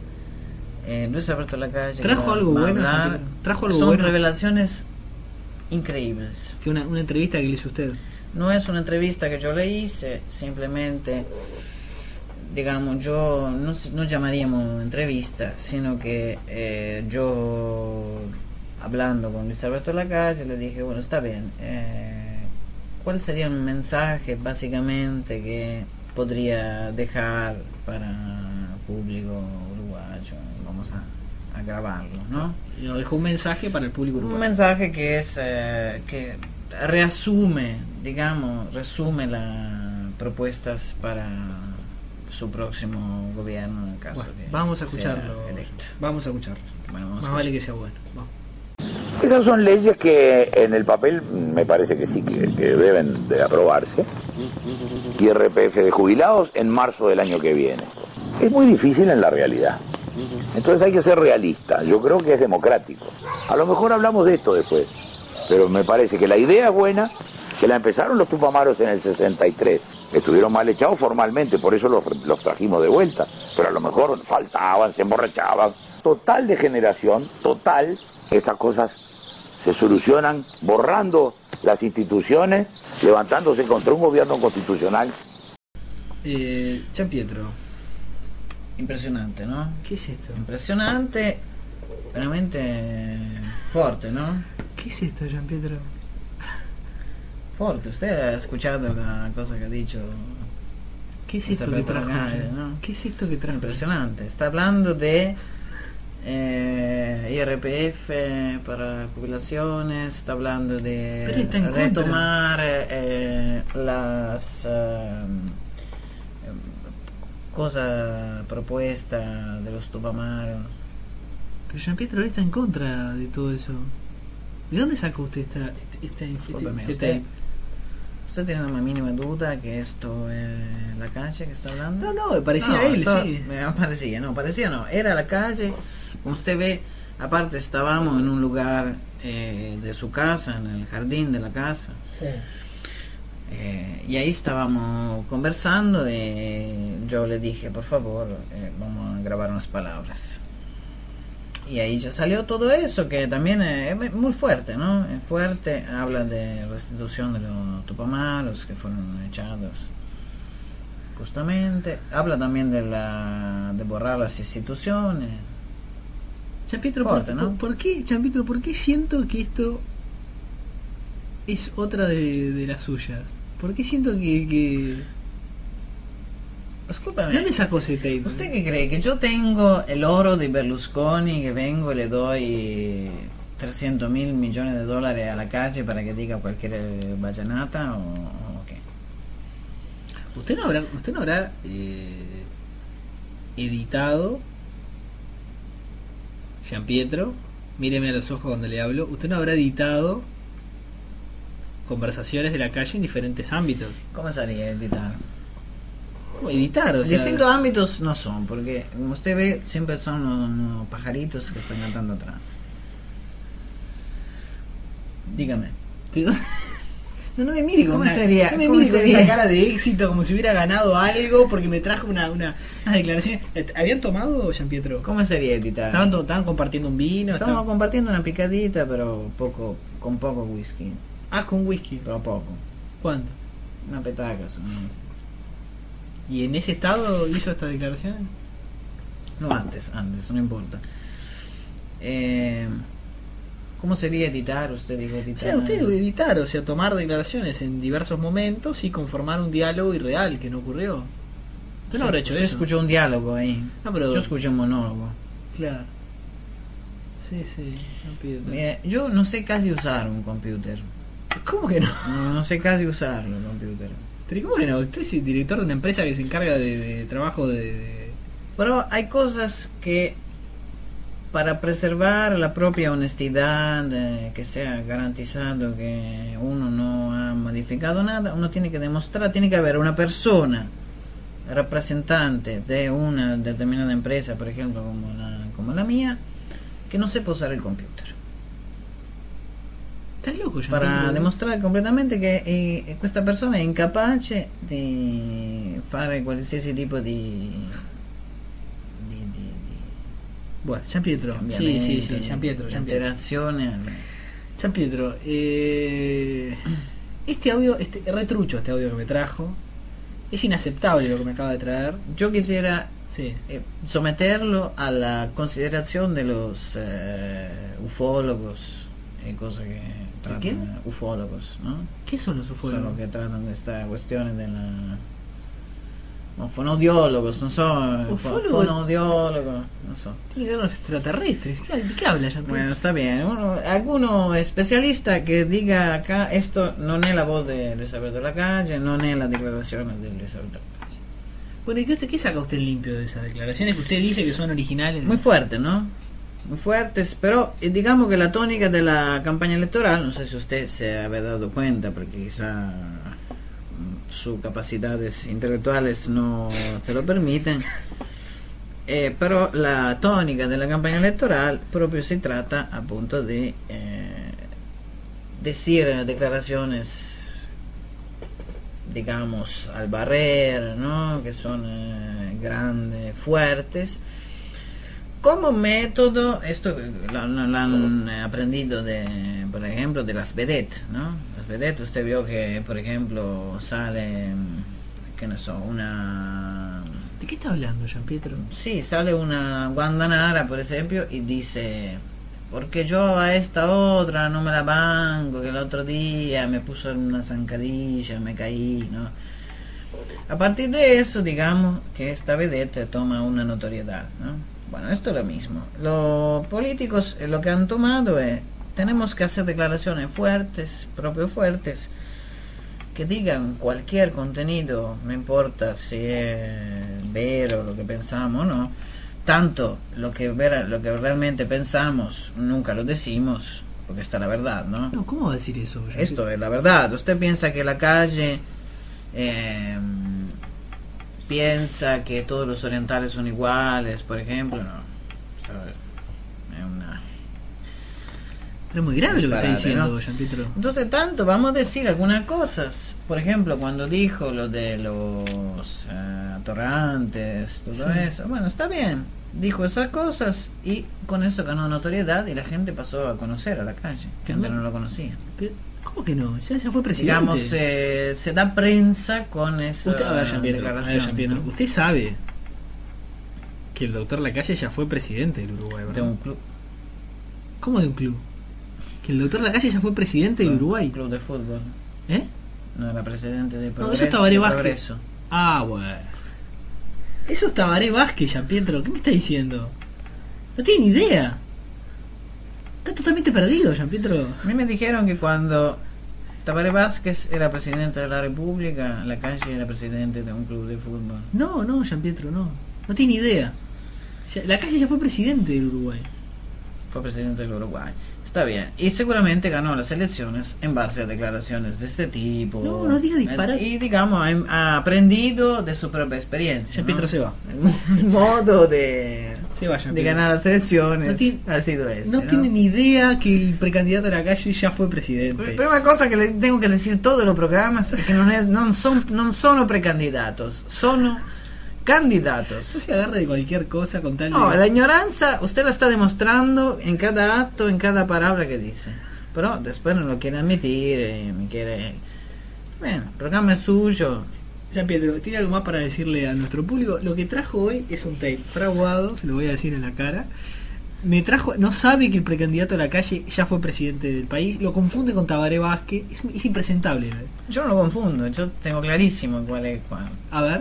Eh, Luis Alberto Lacalle. ¿Trajo algo bueno? Hablar, ¿Trajo algo son bueno? revelaciones increíbles. Que una, una entrevista que le hizo usted. No es una entrevista que yo le hice, simplemente, digamos, yo no, no llamaríamos entrevista, sino que eh, yo, hablando con Luis Alberto Lacalle, le dije, bueno, está bien, eh, ¿cuál sería un mensaje básicamente que podría dejar para el público uruguayo? Vamos a, a grabarlo, ¿no? Yo dejó un mensaje para el público uruguayo. Un mensaje que es, eh, que reasume, digamos, resume las propuestas para su próximo gobierno, en el caso bueno, de vamos a escucharlo. Electo. Vamos a escucharlo. Bueno, vamos Más a vale escuchar. que sea bueno. Vamos. Esas son leyes que en el papel me parece que sí, que, que deben de aprobarse. I R P F de jubilados en marzo del año que viene. Es muy difícil en la realidad. Entonces hay que ser realista. Yo creo que es democrático. A lo mejor hablamos de esto después, pero me parece que la idea es buena, que la empezaron los Tupamaros en el sesenta y tres. Estuvieron mal echados formalmente, por eso los, los trajimos de vuelta. Pero a lo mejor faltaban, se emborrachaban. Total degeneración, total. Estas cosas se solucionan borrando las instituciones, levantándose contra un gobierno constitucional. Eh, Jean Pietro. Impresionante, ¿no? ¿Qué es esto? Impresionante, veramente fuerte, ¿no? ¿Qué es esto, Jean Pietro? Fuerte, usted ha escuchado la cosa que ha dicho. ¿Qué es esto que trajo? Calle, ¿no? ¿Qué es esto que trajo? Impresionante. Está hablando de eh, I R P F para jubilaciones, está hablando de está en retomar eh, las eh, cosas propuestas de los Tupamaros. Pero Jean Pietro está en contra de todo eso. ¿De dónde sacó usted esta, esta, Discúlpeme, este, usted, tape? ¿Usted tiene una mínima duda que esto es la calle que está hablando? No, no, me parecía no, él, esto, sí. Me parecía, no, parecía no. Era la calle, como usted ve, aparte estábamos en un lugar eh, de su casa, en el jardín de la casa. Sí. Eh, y ahí estábamos conversando y yo le dije, por favor, eh, vamos a grabar unas palabras. Y ahí ya salió todo eso, que también es muy fuerte, ¿no? Es fuerte, habla de restitución de los tupamaros que fueron echados, justamente. Habla también de la de borrar las instituciones. Jean Pietro, fuerte, ¿por, ¿no? ¿por qué, Jean Pietro, por qué siento que esto es otra de, de las suyas? ¿Por qué siento que... que... Discúlpame. ¿De dónde sacó ese tape? ¿Usted qué cree? ¿Que yo tengo el oro de Berlusconi, que vengo y le doy trescientos mil millones de dólares a la calle para que diga cualquier vallenata o, o qué? ¿Usted no habrá, usted no habrá eh, editado, Jean Pietro, míreme a los ojos cuando le hablo, usted no habrá editado conversaciones de la calle en diferentes ámbitos? ¿Cómo sería editar? ¿Cómo editar? O sea, distintos ámbitos no son, porque como usted ve, siempre son los, los pajaritos que están cantando atrás. Dígame. No, no me mire con ¿Cómo una, sería? no me ¿Cómo mire con sería? esa cara de éxito como si hubiera ganado algo porque me trajo una, una, una declaración. ¿Habían tomado, Jean Pietro? ¿Cómo sería editar? ¿Estaban, to- estaban compartiendo un vino? Estamos estaban- compartiendo una picadita, pero poco, con poco whisky. Ah, con whisky. Pero poco. ¿Cuánto? Una petaca solamente. ¿Y en ese estado hizo esta declaración? No, antes, antes, no importa. Eh, ¿Cómo sería editar? Usted dijo O editar. sea, usted editar, o sea, tomar declaraciones en diversos momentos y conformar un diálogo irreal que no ocurrió. Usted no habrá hecho Usted eso. escuchó un diálogo ahí. No, pero- Yo escuché un monólogo. Claro. Sí, sí, no pido. Mire, yo no sé casi usar un computer. ¿Cómo que no? No, no sé casi usarlo, el computer. Pero ¿cómo que no? Usted es el director de una empresa que se encarga de, de trabajo de, de... Pero hay cosas que para preservar la propia honestidad, eh, que sea garantizado que uno no ha modificado nada, uno tiene que demostrar, tiene que haber una persona representante de una determinada empresa, por ejemplo como la, como la mía, que no sepa usar el computer. ¿Estás loco, Jean Para Pietro? dimostrare completamente che eh, questa persona è incapace di fare qualsiasi tipo di, di, di, di Bueno, Jean Pietro. Sí, cambiamento, sí, sí, Jean Pietro. di Jean Pietro. alterazione. Jean Pietro, eh, este audio, este retrucho, este audio que me trajo, es inaceptable lo que me acaba de traer. Yo quisiera Sí. eh, someterlo a la consideración de los eh, ufólogos y cosas que tratan, qué? ufólogos, ¿no? ¿Qué son los Son ufólogos? los que tratan de estas cuestiones de la... No, fonaudiólogos, no son... ¿Ufólogos? Fonaudiólogos, no son. Tiene que ver los extraterrestres. ¿Qué- ¿De qué habla Jean Pietro? Bueno, está bien. Uno, alguno especialista que diga acá, esto non è la voz de Elizabeth de la Calle, non è la declarazione de Elizabeth de la Calle. Bueno, ¿y qué, qué saca usted limpio de esas declaraciones que usted dice que son originales? Muy fuerte, ¿no? Muy fuertes, pero eh, digamos que la tónica de la campaña electoral, no sé si usted se había dado cuenta, porque quizá mm, sus capacidades intelectuales no se lo permiten, eh, pero la tónica de la campaña electoral proprio si tratta appunto di eh, decir declaraciones, digamos, al barrer, ¿no? Que son eh, grandes, fuertes. Como método, esto lo, lo- lo han aprendido de, por ejemplo, de las vedettes, ¿no? Las vedettes, usted vio que, por ejemplo, sale, ¿qué no so? Una... ¿De qué está hablando Jean Pietro? Sí, sale una Guandanara, por ejemplo, y dice, porque yo a esta otra no me la banco, que el otro día me puso una zancadilla, me caí, ¿no? A partir de eso, digamos que esta vedette toma una notoriedad, ¿no? Bueno, esto es lo mismo. Los políticos eh, lo que han tomado es, tenemos que hacer declaraciones fuertes, propio fuertes, que digan cualquier contenido, no importa si es vero lo que pensamos o no, tanto lo que ver, lo que realmente pensamos nunca lo decimos, porque está la verdad, ¿no? No, ¿cómo va a decir eso? Yo Esto sé. es la verdad. Usted piensa que la calle eh, piensa que todos los orientales son iguales, por ejemplo, no. Es una... Pero es muy grave lo que está disparate, diciendo, ¿no? Jean-Pietro. Entonces, tanto vamos a decir algunas cosas. Por ejemplo, cuando dijo lo de los eh, atorrantes, todo Sí. eso. Bueno, está bien. Dijo esas cosas y con eso ganó notoriedad y la gente pasó a conocer a la calle, que antes no lo conocía. Pero, ¿cómo que no? Ya, ya fue presidente. Digamos, eh, se da prensa con esa Usted, a ver, Jean-Pietro, a ver, declaración. Jean-Pietro, ¿no? usted sabe que el doctor Lacalle ya fue presidente del Uruguay, ¿verdad? De un club. ¿Cómo de un club? Que el doctor Lacalle ya fue presidente del Uruguay. Un club de fútbol. ¿Eh? No, era presidente de No, Progreso. eso es Tabaré de Vázquez. Progreso. Ah, bueno. Eso es Tabaré Vázquez, Jean-Pietro. ¿Qué me está diciendo? No tiene ni idea. Está totalmente perdido, Jean-Pietro. A mí me dijeron que cuando Tabaré Vázquez era presidente de la República, Lacalle era presidente de un club de fútbol. No, no, Jean-Pietro, no. No tiene ni idea. Ya- Lacalle ya fue presidente del Uruguay. Fue presidente del Uruguay. Está bien. Y seguramente ganó las elecciones en base a declaraciones de este tipo. No, no diga disparate. Y digamos, ha, ha aprendido de su propia experiencia. Jean-Pietro ¿no? se va. El modo de, Se va, de Jean-Pietro. ganar las elecciones No tiene- ha sido ese. No ¿no? tiene ni idea que el precandidato de Lacalle ya fue presidente. Pero una cosa que le tengo que decir todos los programas es que non, è, non, son, non sono precandidatos, sono candidatos. No se agarre de cualquier cosa con tal de... No, la ignorancia usted la está demostrando en cada acto, en cada palabra que dice. Pero después no lo quiere admitir, eh, me quiere... Bueno, el programa es suyo. Jean-Pietro, ¿tiene algo más para decirle a nuestro público? Lo que trajo hoy es un tape fraguado, se lo voy a decir en la cara. Me trajo, no sabe que el precandidato de Lacalle ya fue presidente del país, lo confunde con Tabaré Vázquez, es, es impresentable. Yo no lo confundo, yo tengo clarísimo cuál es cuál. A ver.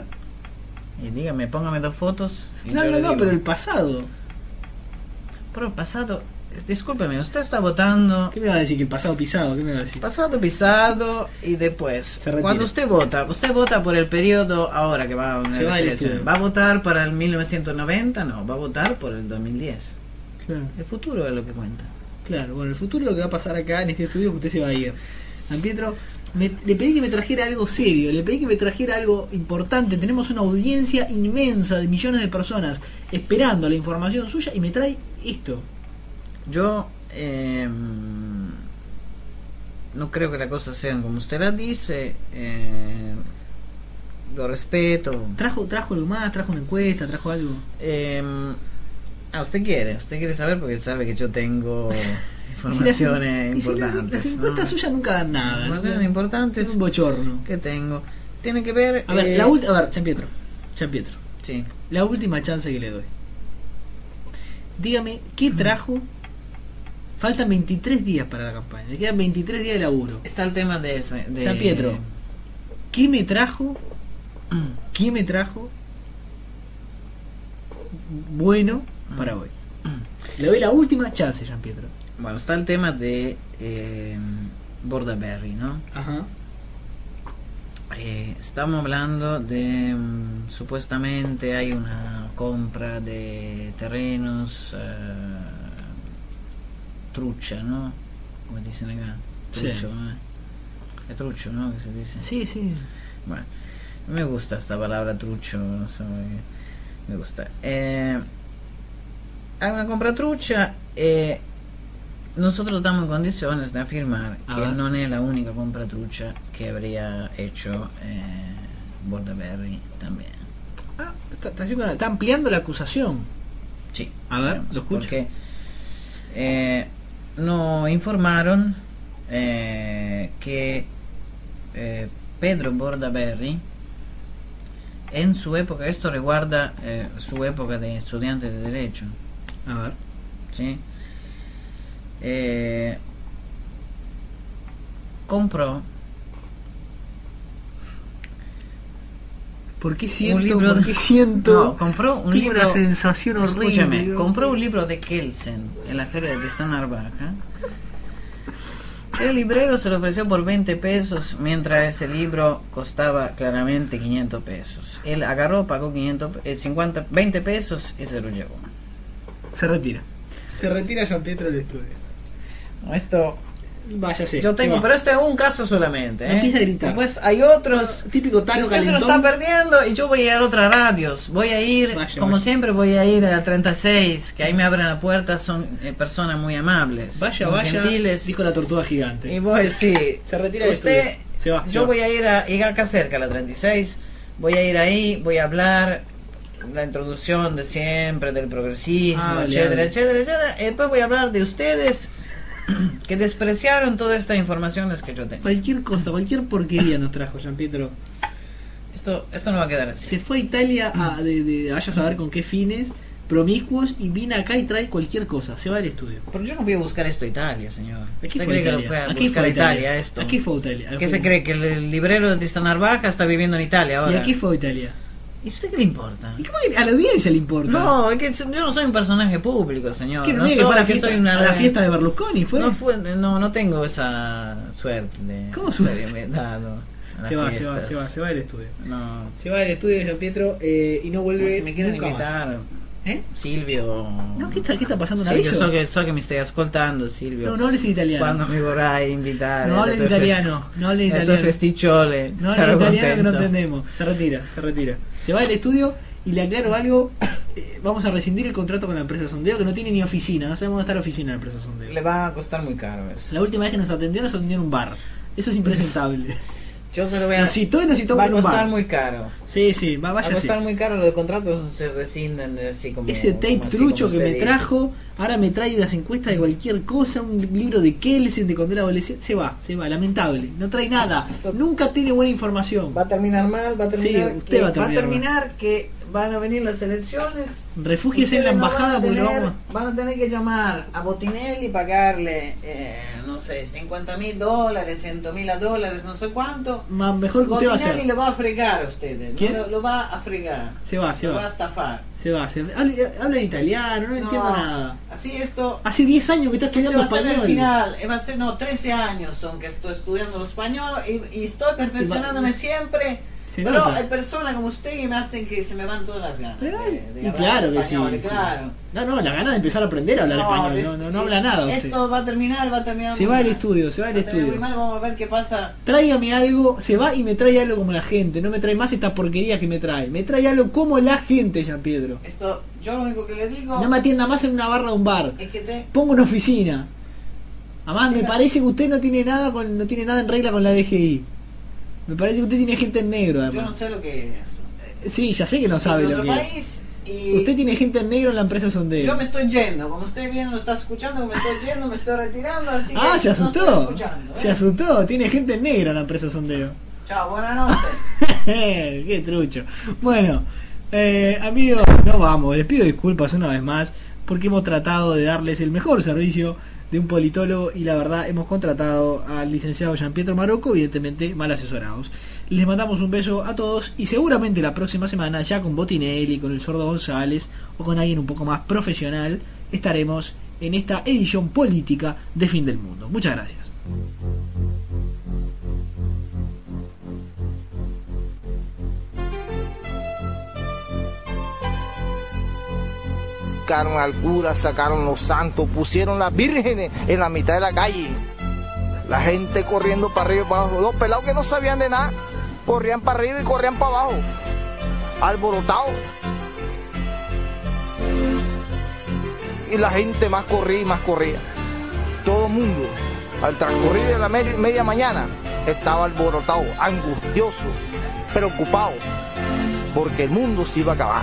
Y dígame, póngame dos fotos. y No, yo no, le no, digo. pero el pasado. Pero el pasado, discúlpeme, usted está votando... ¿Qué me va a decir? Que el pasado pisado, ¿qué me va a decir? Pasado pisado y después. retira. Cuando usted vota, usted vota por el periodo ahora que va a Se va del estudio. ¿Va a votar para el mil novecientos noventa? No, va a votar por el dos mil diez. Claro. El futuro es lo que cuenta. Claro, bueno, el futuro es lo que va a pasar acá en este estudio que usted se va a ir. San Pietro, me- le pedí que me trajera algo serio, le pedí que me trajera algo importante. Tenemos una audiencia inmensa de millones de personas esperando la información suya y me trae esto. Yo eh, no creo que las cosas sean como usted las dice. Eh, lo respeto. ¿Trajo, trajo algo más? ¿Trajo una encuesta? ¿Trajo algo? Eh, ah, usted quiere, usted quiere saber porque sabe que yo tengo informaciones Y si las- importantes. Las encuestas ¿no? suyas nunca dan nada. Informaciones ¿no? importantes Es un bochorno. que tengo. Tiene que ver. A ver, eh, la última. A ver, San Pietro. San Pietro. Sí. La última chance que le doy. Dígame, ¿qué trajo? Faltan veintitrés días para la campaña. Le quedan veintitrés días de laburo. Está el tema de ese. De... San Pietro, ¿qué me trajo? ¿Qué me trajo? Bueno para hoy. Le doy la última chance, Jean Pietro. Bueno, está el tema de eh, Bordaberry, ¿no? Ajá. Eh, estamos hablando de mm, supuestamente hay una compra de terrenos eh, trucha, ¿no? Como dicen acá, trucho, Sí. ¿no? Es trucho, ¿no? Que se dice. Sí, sí. Bueno, me gusta esta palabra trucho, no sé, me gusta. Eh, hay una compra trucha. Eh, nosotros estamos en condiciones de afirmar A que ver. no es la única compra trucha que habría hecho eh, Bordaberry también. Ah, está, está, haciendo- está ampliando la acusación. Sí. A ver, digamos, lo escucho. Porque eh, nos informaron eh, que eh, Pedro Bordaberry en su época, esto recuerda eh, su época de estudiante de Derecho, A ver. ¿sí? Eh, compró ¿Por qué siento? un libro ¿Por de- qué siento? No, compró un Tengo libro. una sensación horrible. Escúchame, no compró sé. un libro de Kelsen en la feria de Tristán Narvaja El librero se lo ofreció por veinte pesos, mientras ese libro costaba claramente quinientos pesos. Él agarró, pagó quinientos, eh, cincuenta, veinte pesos y se lo llevó. Se retira. Se retira Jean Pietro del estudio. Esto... Váyase. Yo tengo, pero este es un caso solamente. ¿eh? Empieza a gritar. Pues hay otros. No, típico Tano usted calentón. se lo está perdiendo y yo voy a ir a otras radios. Voy a ir, vaya, como vaya. siempre, voy a ir a la treinta y seis, que ahí me abren la puerta, son eh, personas muy amables. Vaya, muy vaya. Gentiles. Dijo la tortuga gigante. Y voy, sí. Se retira Usted, del estudio. Se va. yo se va. voy a ir a ir acá cerca, a la treinta y seis. Voy a ir ahí, voy a hablar la introducción de siempre, del progresismo, Ah, etcétera, leal. etcétera, etcétera. Y después voy a hablar de ustedes que despreciaron todas estas informaciones que yo tengo. Cualquier cosa, cualquier porquería nos trajo Jean Pietro. Esto, esto no va a quedar así. Se fue a Italia a, de, de, vaya a saber con qué fines, promiscuos, y viene acá y trae cualquier cosa. Se va del estudio. Pero yo no fui a buscar esto a Italia, señor. Aquí ¿Usted fue cree que Italia. lo fue a Aquí buscar fue a Italia, Italia. esto? Aquí fue a Italia. ¿Qué se cree? ¿Que el, el librero de Tristan Narvaja está viviendo en Italia ahora? Y aquí fue a Italia. ¿Y usted qué le importa? ¿Y cómo que a la audiencia le importa? No, es que yo no soy un personaje público, señor. ¿Qué, No no, que soy, fue a la que fiesta, soy una a la fiesta de Berlusconi? ¿Fue? No, fue, no, no tengo esa suerte de ¿Cómo suerte? ser invitado a Se las va, se va, fiestas. se va, se va del estudio. No. Se va del estudio de Jean Pietro eh, y no vuelve No, si me quieren nunca invitar, más. ¿Eh? Silvio. No, ¿qué está, qué está pasando? ¿Un Silvio, aviso? so che, so che mi stai ascoltando, Silvio. No, no hables en italiano. Quando mi vorrai invitare. No alle hablen tue italiano, fest- no hablen alle italiano. tue festicciole. No sarò hablen italiano que no contento. entendemos. Se retira, se retira. Se va del estudio y le aclaro algo. Eh, vamos a rescindir el contrato con la empresa Sondeo, que no tiene ni oficina. No sabemos dónde está la oficina de la empresa Sondeo. Le va a costar muy caro eso. La última vez que nos atendió, nos atendió en un bar. Eso es impresentable. Yo se lo voy a... Nos citó y nos citó Va a en un costar bar. muy caro. Sí, sí, va, Va vaya a costar así. muy caro, los contratos se rescinden de así como... Ese tape como así, trucho como que usted me dice. trajo, ahora me trae las encuestas de cualquier cosa, un libro de Kelsen de cuando era adolescente. Se va, se va, lamentable. No trae nada. Esto- Nunca tiene buena información. Va a terminar mal, va a terminar, Sí, usted que, va a terminar terminar que van a venir las elecciones. Refúgiese en la Ustedes no embajada van a porque lo tener- vamos van a tener que llamar a Botinelli y pagarle, eh, no sé, cincuenta mil dólares, cien mil dólares, no sé cuánto. Ma- mejor que usted va a Botinelli hacer. lo va a fregar a ustedes. ¿no? ¿Quién? Lo, lo va a fregar. Se va, se lo va. va a estafar. Se va, se va. Habla, habla en italiano, no, No, entiendo nada. Así esto... Hace diez años que está Este estudiando va a ser el español. final, eh, va a ser, no, trece años son que estoy estudiando el español y, y estoy perfeccionándome siempre. Se Pero nota. hay personas como usted que me hacen que se me van todas las ganas. Pero, de- de y hablar claro que sí, español, sí. claro. No, no, la gana de empezar a aprender a hablar español. es- No, no, no habla nada. usted. Esto va a terminar, va a terminar. Se muy va del mal. estudio, se va del Va a terminar estudio. muy mal, vamos a ver qué pasa. Tráigame algo, se va y me trae algo como la gente. No me trae más esta porquería que me trae. Me trae algo como la gente, Jean Pietro. Esto, yo lo único que le digo No me atienda más en una barra de un bar. es que te... Pongo una oficina. Además, me Tenga- parece que usted no tiene nada con, no tiene nada en regla con la D G I. Me parece que usted tiene gente en negro, Yo además. no sé lo que es eso. Sí, ya sé que no sabe de lo otro que es. país y Usted tiene gente en negro en la empresa Sondeo. yo me estoy yendo. Como usted bien lo está escuchando, me estoy yendo, me estoy retirando. Así Ah, que se no asustó. estoy escuchando, ¿eh? Se asustó. Tiene gente en negro en la empresa Sondeo. Chao, buenas noches. Qué trucho. Bueno, eh, amigos, no vamos. Les pido disculpas una vez más porque hemos tratado de darles el mejor servicio de un politólogo y la verdad hemos contratado al licenciado Jean Pietro Marocco, evidentemente mal asesorados. Les mandamos un beso a todos y seguramente la próxima semana ya con Botinelli, con el Sordo González o con alguien un poco más profesional estaremos en esta edición política de Fin del Mundo. Muchas gracias. Sacaron al cura, sacaron los santos, pusieron las vírgenes en la mitad de la calle. La gente corriendo para arriba y para abajo. Los pelados que no sabían de nada, corrían para arriba y corrían para abajo. Alborotados. Y la gente más corría y más corría. Todo el mundo, al transcurrir de la media, media mañana, estaba alborotado, angustioso, preocupado, porque el mundo se iba a acabar.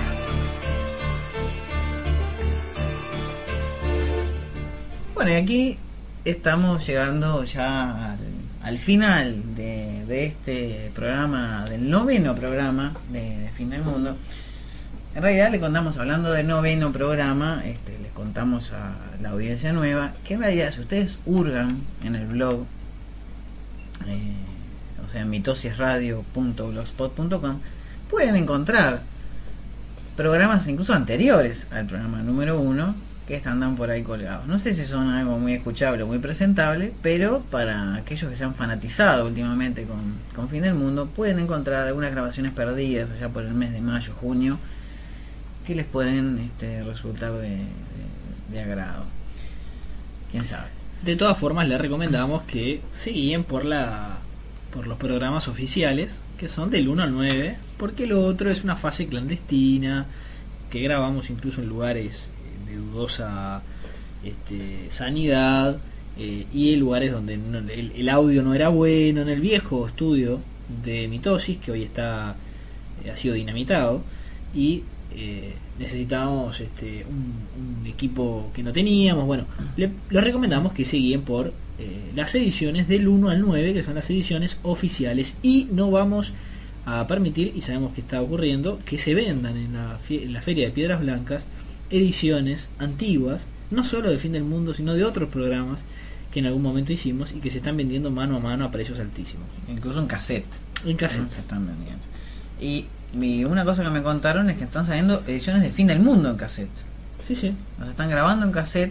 Bueno, y aquí estamos llegando ya al, al final de, de este programa, del noveno programa de Fin del Mundo. En realidad le contamos, hablando del noveno programa, este, les contamos a la audiencia nueva que en realidad si ustedes hurgan en el blog, eh, o sea, mitosisradio punto blogspot punto com, pueden encontrar programas incluso anteriores al programa número uno que andan por ahí colgados. No sé si son algo muy escuchable o muy presentable, pero para aquellos que se han fanatizado últimamente con, con Fin del Mundo, pueden encontrar algunas grabaciones perdidas allá por el mes de mayo, junio, que les pueden este, resultar de, de, de agrado. ¿Quién sabe? De todas formas, les recomendamos que se guíen por la por los programas oficiales, que son del uno al nueve, porque lo otro es una fase clandestina, que grabamos incluso en lugares de dudosa este, sanidad, eh, y en lugares donde no, el, el audio no era bueno, en el viejo estudio de Mitosis, que hoy está eh, ha sido dinamitado, y eh, necesitábamos este, un, un equipo que no teníamos. Bueno, le, les recomendamos que se guíen por eh, las ediciones del uno al nueve, que son las ediciones oficiales, y no vamos a permitir, y sabemos que está ocurriendo, que se vendan en la, en la Feria de Piedras Blancas ediciones antiguas, no solo de Fin del Mundo, sino de otros programas que en algún momento hicimos y que se están vendiendo mano a mano a precios altísimos. Incluso en cassette. En cassette. Se están vendiendo. Y, y una cosa que me contaron es que están saliendo ediciones de Fin del Mundo en cassette. Sí, sí. Los están grabando en cassette,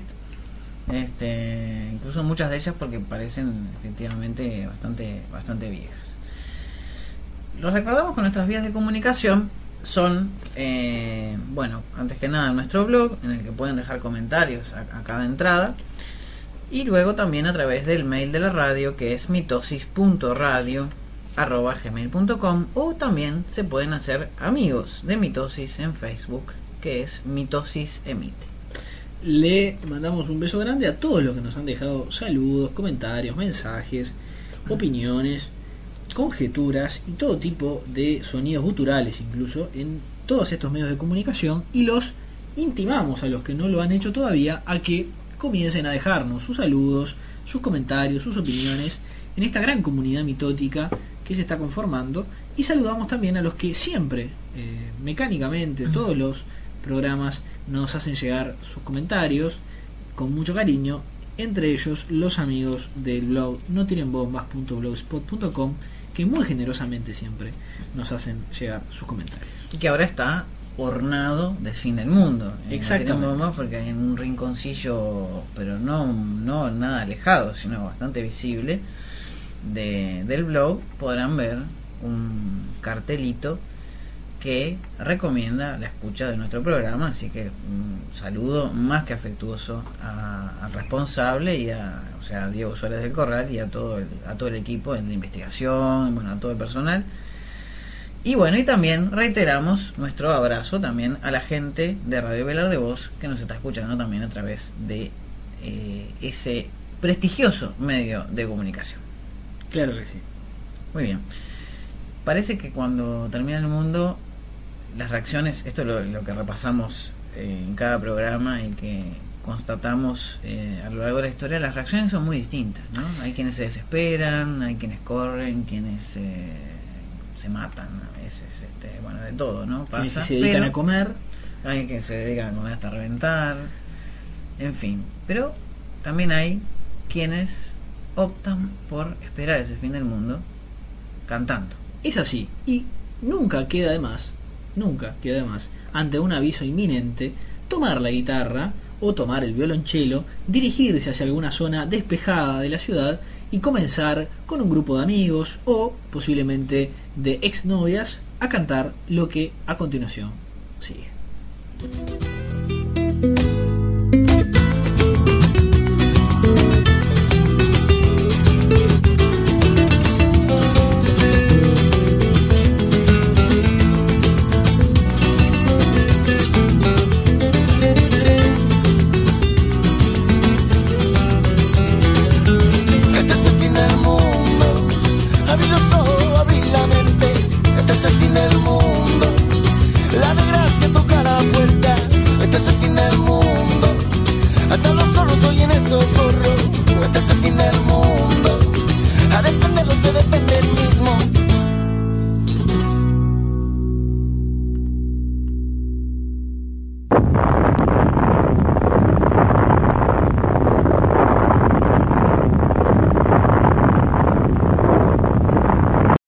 este, incluso muchas de ellas porque parecen efectivamente bastante, bastante viejas. Los recordamos con nuestras vías de comunicación. Son, eh, bueno, antes que nada nuestro blog, en el que pueden dejar comentarios a, a cada entrada, y luego también a través del mail de la radio, que es mitosis punto radio arroba gmail punto com, o también se pueden hacer amigos de Mitosis en Facebook, que es Mitosis Emite. Le mandamos un beso grande a todos los que nos han dejado saludos, comentarios, mensajes, opiniones, conjeturas y todo tipo de sonidos guturales, incluso en todos estos medios de comunicación, y los intimamos a los que no lo han hecho todavía a que comiencen a dejarnos sus saludos, sus comentarios, sus opiniones en esta gran comunidad mitótica que se está conformando. Y saludamos también a los que siempre eh, mecánicamente todos los programas nos hacen llegar sus comentarios con mucho cariño, entre ellos los amigos del blog no tienen bombas punto blogspot punto com, que muy generosamente siempre nos hacen llegar sus comentarios. Y que ahora está ornado de Fin del Mundo. Exactamente. No porque hay en un rinconcillo, pero no, no nada alejado, sino bastante visible, de, del blog, podrán ver un cartelito que recomienda la escucha de nuestro programa, así que un saludo más que afectuoso a, al responsable y a, o sea, a Diego Suárez del Corral y a todo el, a todo el equipo de investigación, bueno, a todo el personal. Y bueno, y también reiteramos nuestro abrazo también a la gente de Radio Velar de Voz, que nos está escuchando también a través de eh, ese prestigioso medio de comunicación. Claro que sí. Muy bien. Parece que cuando termina el mundo, las reacciones, esto es lo, lo que repasamos eh, en cada programa y que constatamos eh, a lo largo de la historia, las reacciones son muy distintas, ¿no? Hay quienes se desesperan, hay quienes corren, quienes eh, se matan a veces, este, bueno, de todo, ¿no? Pasa, quienes se dedican pero a comer, hay quienes se dedican a comer hasta reventar, en fin, pero también hay quienes optan por esperar ese fin del mundo cantando. Es así, y nunca queda de más, nunca queda de más, ante un aviso inminente, tomar la guitarra o tomar el violonchelo, dirigirse hacia alguna zona despejada de la ciudad y comenzar con un grupo de amigos o posiblemente de exnovias a cantar lo que a continuación sigue.